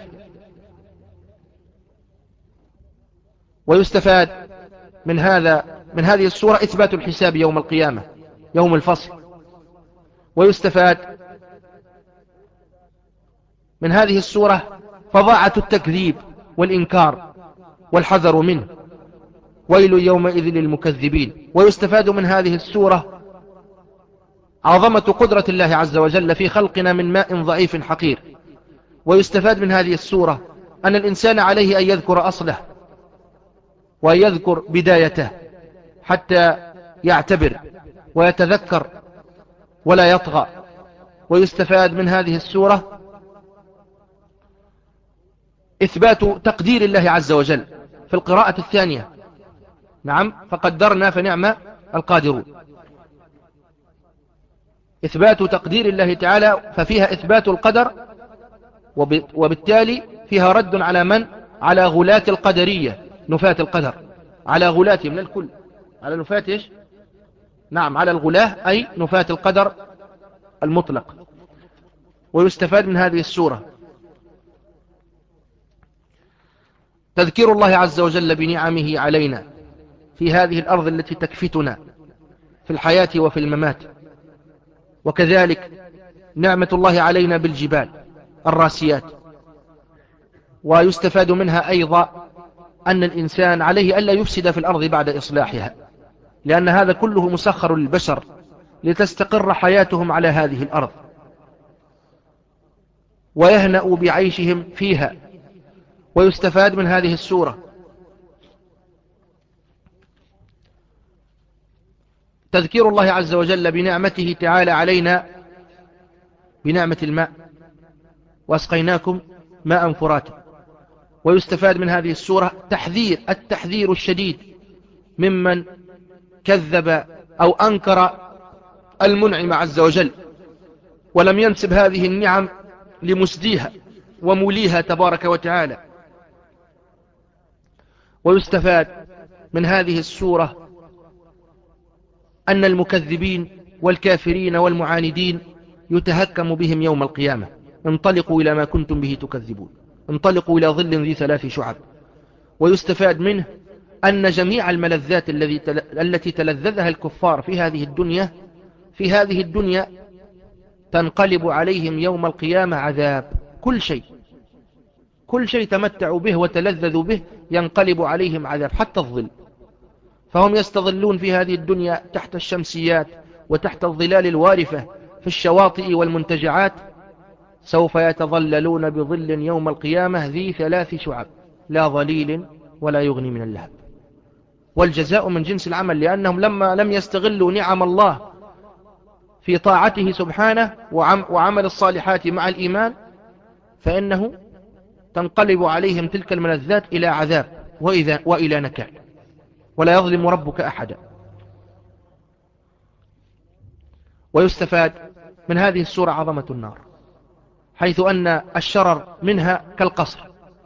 ويستفاد من هذا من هذه السورة إثبات الحساب يوم القيامة، يوم الفصل. ويستفاد من هذه السورة فظاعة التكذيب والإنكار والحذر منه، ويل يومئذ للمكذبين. ويستفاد من هذه السورة عظمة قدرة الله عز وجل في خلقنا من ماء ضعيف حقير. ويستفاد من هذه السورة أن الإنسان عليه أن يذكر أصله وأن يذكر بدايته حتى يعتبر ويتذكر ولا يطغى. ويستفاد من هذه السورة إثبات تقدير الله عز وجل في القراءة الثانية. نعم، فقدرنا فنعم القادرون. إثبات تقدير الله تعالى، ففيها إثبات القدر، وبالتالي فيها رد على من؟ على غلاة القدرية، نفاة القدر، على غلاة من الكل، على نفاة إيش؟ نعم، على الغلاة، أي نفاة القدر المطلق. ويستفاد من هذه السورة تذكير الله عز وجل بنعمه علينا في هذه الأرض التي تكفتنا في الحياة وفي الممات، وكذلك نعمة الله علينا بالجبال الراسيات. ويستفاد منها أيضا أن الإنسان عليه ألا يفسد في الأرض بعد إصلاحها، لأن هذا كله مسخر للبشر لتستقر حياتهم على هذه الأرض ويهنأوا بعيشهم فيها. ويستفاد من هذه السورة تذكير الله عز وجل بنعمته تعالى علينا بنعمة الماء، وأسقيناكم ماء فراتا. ويستفاد من هذه السورة تحذير التحذير الشديد ممن كذب أو أنكر المنعم عز وجل ولم ينسب هذه النعم لمسديها وموليها تبارك وتعالى. ويستفاد من هذه السورة أن المكذبين والكافرين والمعاندين يتهكم بهم يوم القيامة: انطلقوا إلى ما كنتم به تكذبون، انطلقوا إلى ظل ذي ثلاث شعب. ويستفاد منه أن جميع الملذات التي تلذذها الكفار في هذه الدنيا في هذه الدنيا تنقلب عليهم يوم القيامة عذاب. كل شيء كل شيء تمتعوا به وتلذذوا به ينقلب عليهم عذاب، حتى الظل. فهم يستظلون في هذه الدنيا تحت الشمسيات وتحت الظلال الوارفة في الشواطئ والمنتجعات، سوف يتظللون بظل يوم القيامة ذي ثلاث شعب لا ظليل ولا يغني من اللهب. والجزاء من جنس العمل، لأنهم لما لم يستغلوا نعم الله في طاعته سبحانه وعمل الصالحات مع الإيمان، فإنه تنقلب عليهم تلك الملذات إلى عذاب وإذا وإلى نكال، ولا يظلم ربك أحدا. ويستفاد من هذه السورة عظمة النار، حيث أن الشرر منها كالقصر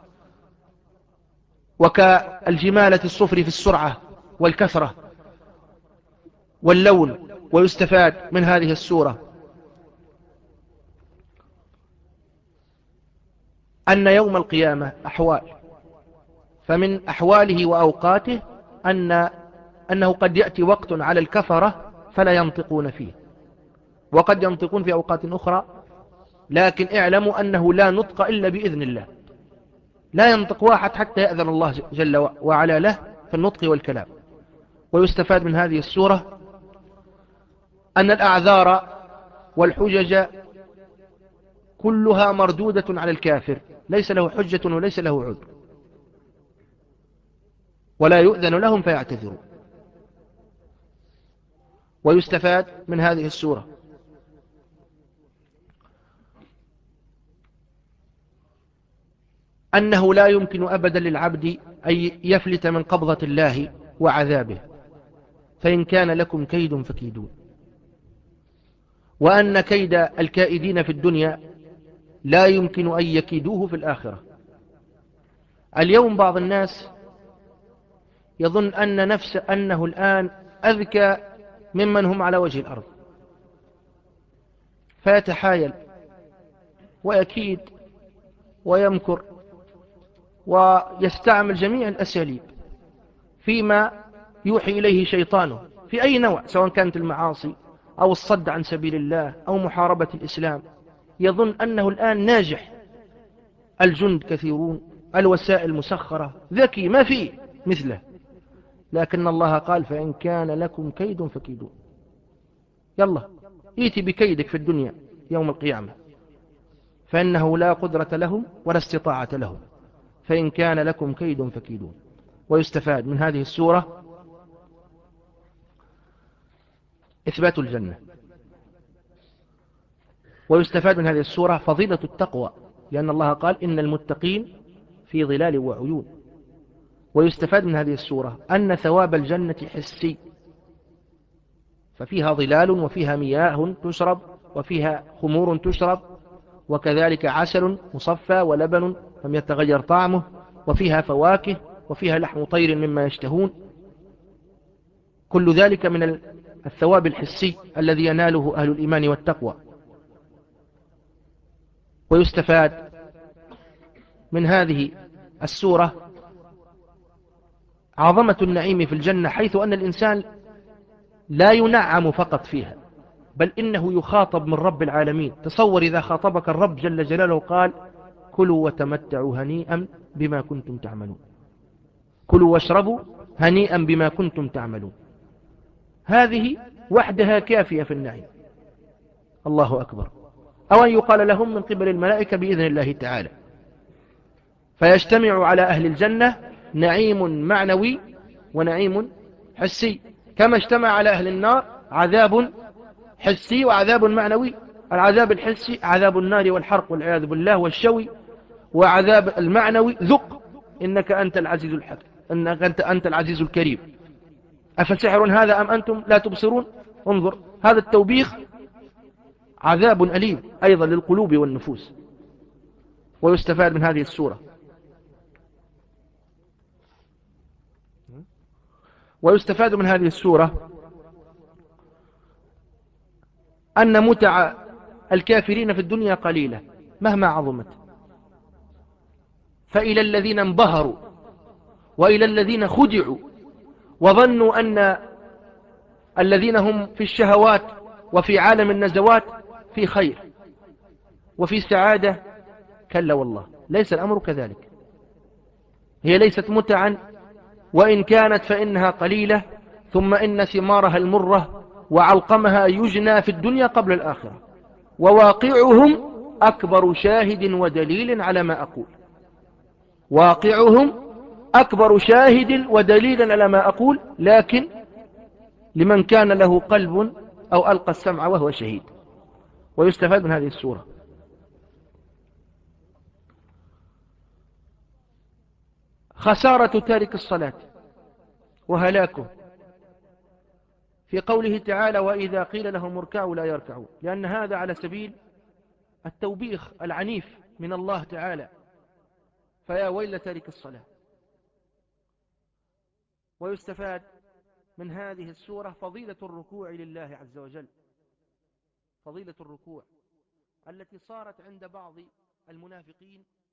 وكالجمالة الصفر في السرعة والكثرة واللون. ويستفاد من هذه السورة أن يوم القيامة أحوال، فمن أحواله وأوقاته أن أنه قد يأتي وقت على الكفرة فلا ينطقون فيه، وقد ينطقون في أوقات أخرى، لكن اعلموا أنه لا نطق إلا بإذن الله، لا ينطق واحد حتى يأذن الله جل وعلا له في النطق والكلام. ويستفاد من هذه السورة أن الأعذار والحجج كلها مردودة على الكافر، ليس له حجة وليس له عذر، ولا يؤذن لهم فيعتذرون. ويستفاد من هذه السورة أنه لا يمكن أبدا للعبد أن يفلت من قبضة الله وعذابه، فإن كان لكم كيد فكيدون، وأن كيد الكائدين في الدنيا لا يمكن أن يكيدوه في الآخرة. اليوم بعض الناس يظن أن نفس أنه الآن أذكى ممن هم على وجه الأرض، فيتحايل ويكيد ويمكر ويستعمل جميع الأساليب فيما يوحي إليه شيطانه في أي نوع، سواء كانت المعاصي أو الصد عن سبيل الله أو محاربة الإسلام. يظن أنه الآن ناجح، الجند كثيرون، الوسائل مسخرة، ذكي، ما فيه مثله. لكن الله قال فإن كان لكم كيد فكيدون. يلا ائتي بكيدك في الدنيا يوم القيامة، فإنه لا قدرة لهم ولا استطاعة لهم. فإن كان لكم كيد فكيدون. ويستفاد من هذه السورة إثبات الجنة. ويستفاد من هذه السورة فضيلة التقوى، لأن الله قال إن المتقين في ظلال وعيون. ويستفاد من هذه السورة أن ثواب الجنة حسي، ففيها ظلال وفيها مياه تشرب وفيها خمور تشرب، وكذلك عسل مصفى ولبن لم يتغير طعمه، وفيها فواكه وفيها لحم طير مما يشتهون. كل ذلك من الثواب الحسي الذي يناله أهل الإيمان والتقوى. ويستفاد من هذه السورة عظمة النعيم في الجنة، حيث أن الإنسان لا ينعم فقط فيها، بل إنه يخاطب من رب العالمين. تصور إذا خاطبك الرب جل جلاله قال كلوا وتمتعوا هنيئا بما كنتم تعملون، كلوا واشربوا هنيئا بما كنتم تعملون. هذه وحدها كافية في النعيم. الله أكبر. أو أن يقال لهم من قبل الملائكة بإذن الله تعالى، فيجتمع على أهل الجنة نعيم معنوي ونعيم حسي، كما اجتمع على أهل النار عذاب حسي وعذاب معنوي. العذاب الحسي عذاب النار والحرق والعياذ بالله والشوي، وعذاب المعنوي ذق إنك أنت العزيز الحكيم، إنك أنت, أنت العزيز الكريم، أفسحر هذا أم أنتم لا تبصرون. انظر، هذا التوبيخ عذاب أليم أيضا للقلوب والنفوس. ويستفاد من هذه السورة ويستفاد من هذه السورة أن متع الكافرين في الدنيا قليلة مهما عظمت، فإلى الذين انبهروا وإلى الذين خدعوا وظنوا أن الذين هم في الشهوات وفي عالم النزوات في خير وفي سعادة، كلا والله ليس الأمر كذلك. هي ليست متعا، وإن كانت فإنها قليلة، ثم إن ثمارها المرة وعلقمها يجنى في الدنيا قبل الآخرة، وواقعهم أكبر شاهد ودليل على ما أقول. واقعهم أكبر شاهد ودليل على ما أقول، لكن لمن كان له قلب أو ألقى السمع وهو شهيد. ويستفاد من هذه السورة خسارة تارك الصلاة وهلاكه، في قوله تعالى وإذا قيل لهم اركعوا لا يركعون، لأن هذا على سبيل التوبيخ العنيف من الله تعالى، فيا ويل تارك الصلاة. ويستفاد من هذه السورة فضيلة الركوع لله عز وجل، فضيلة الركوع التي صارت عند بعض المنافقين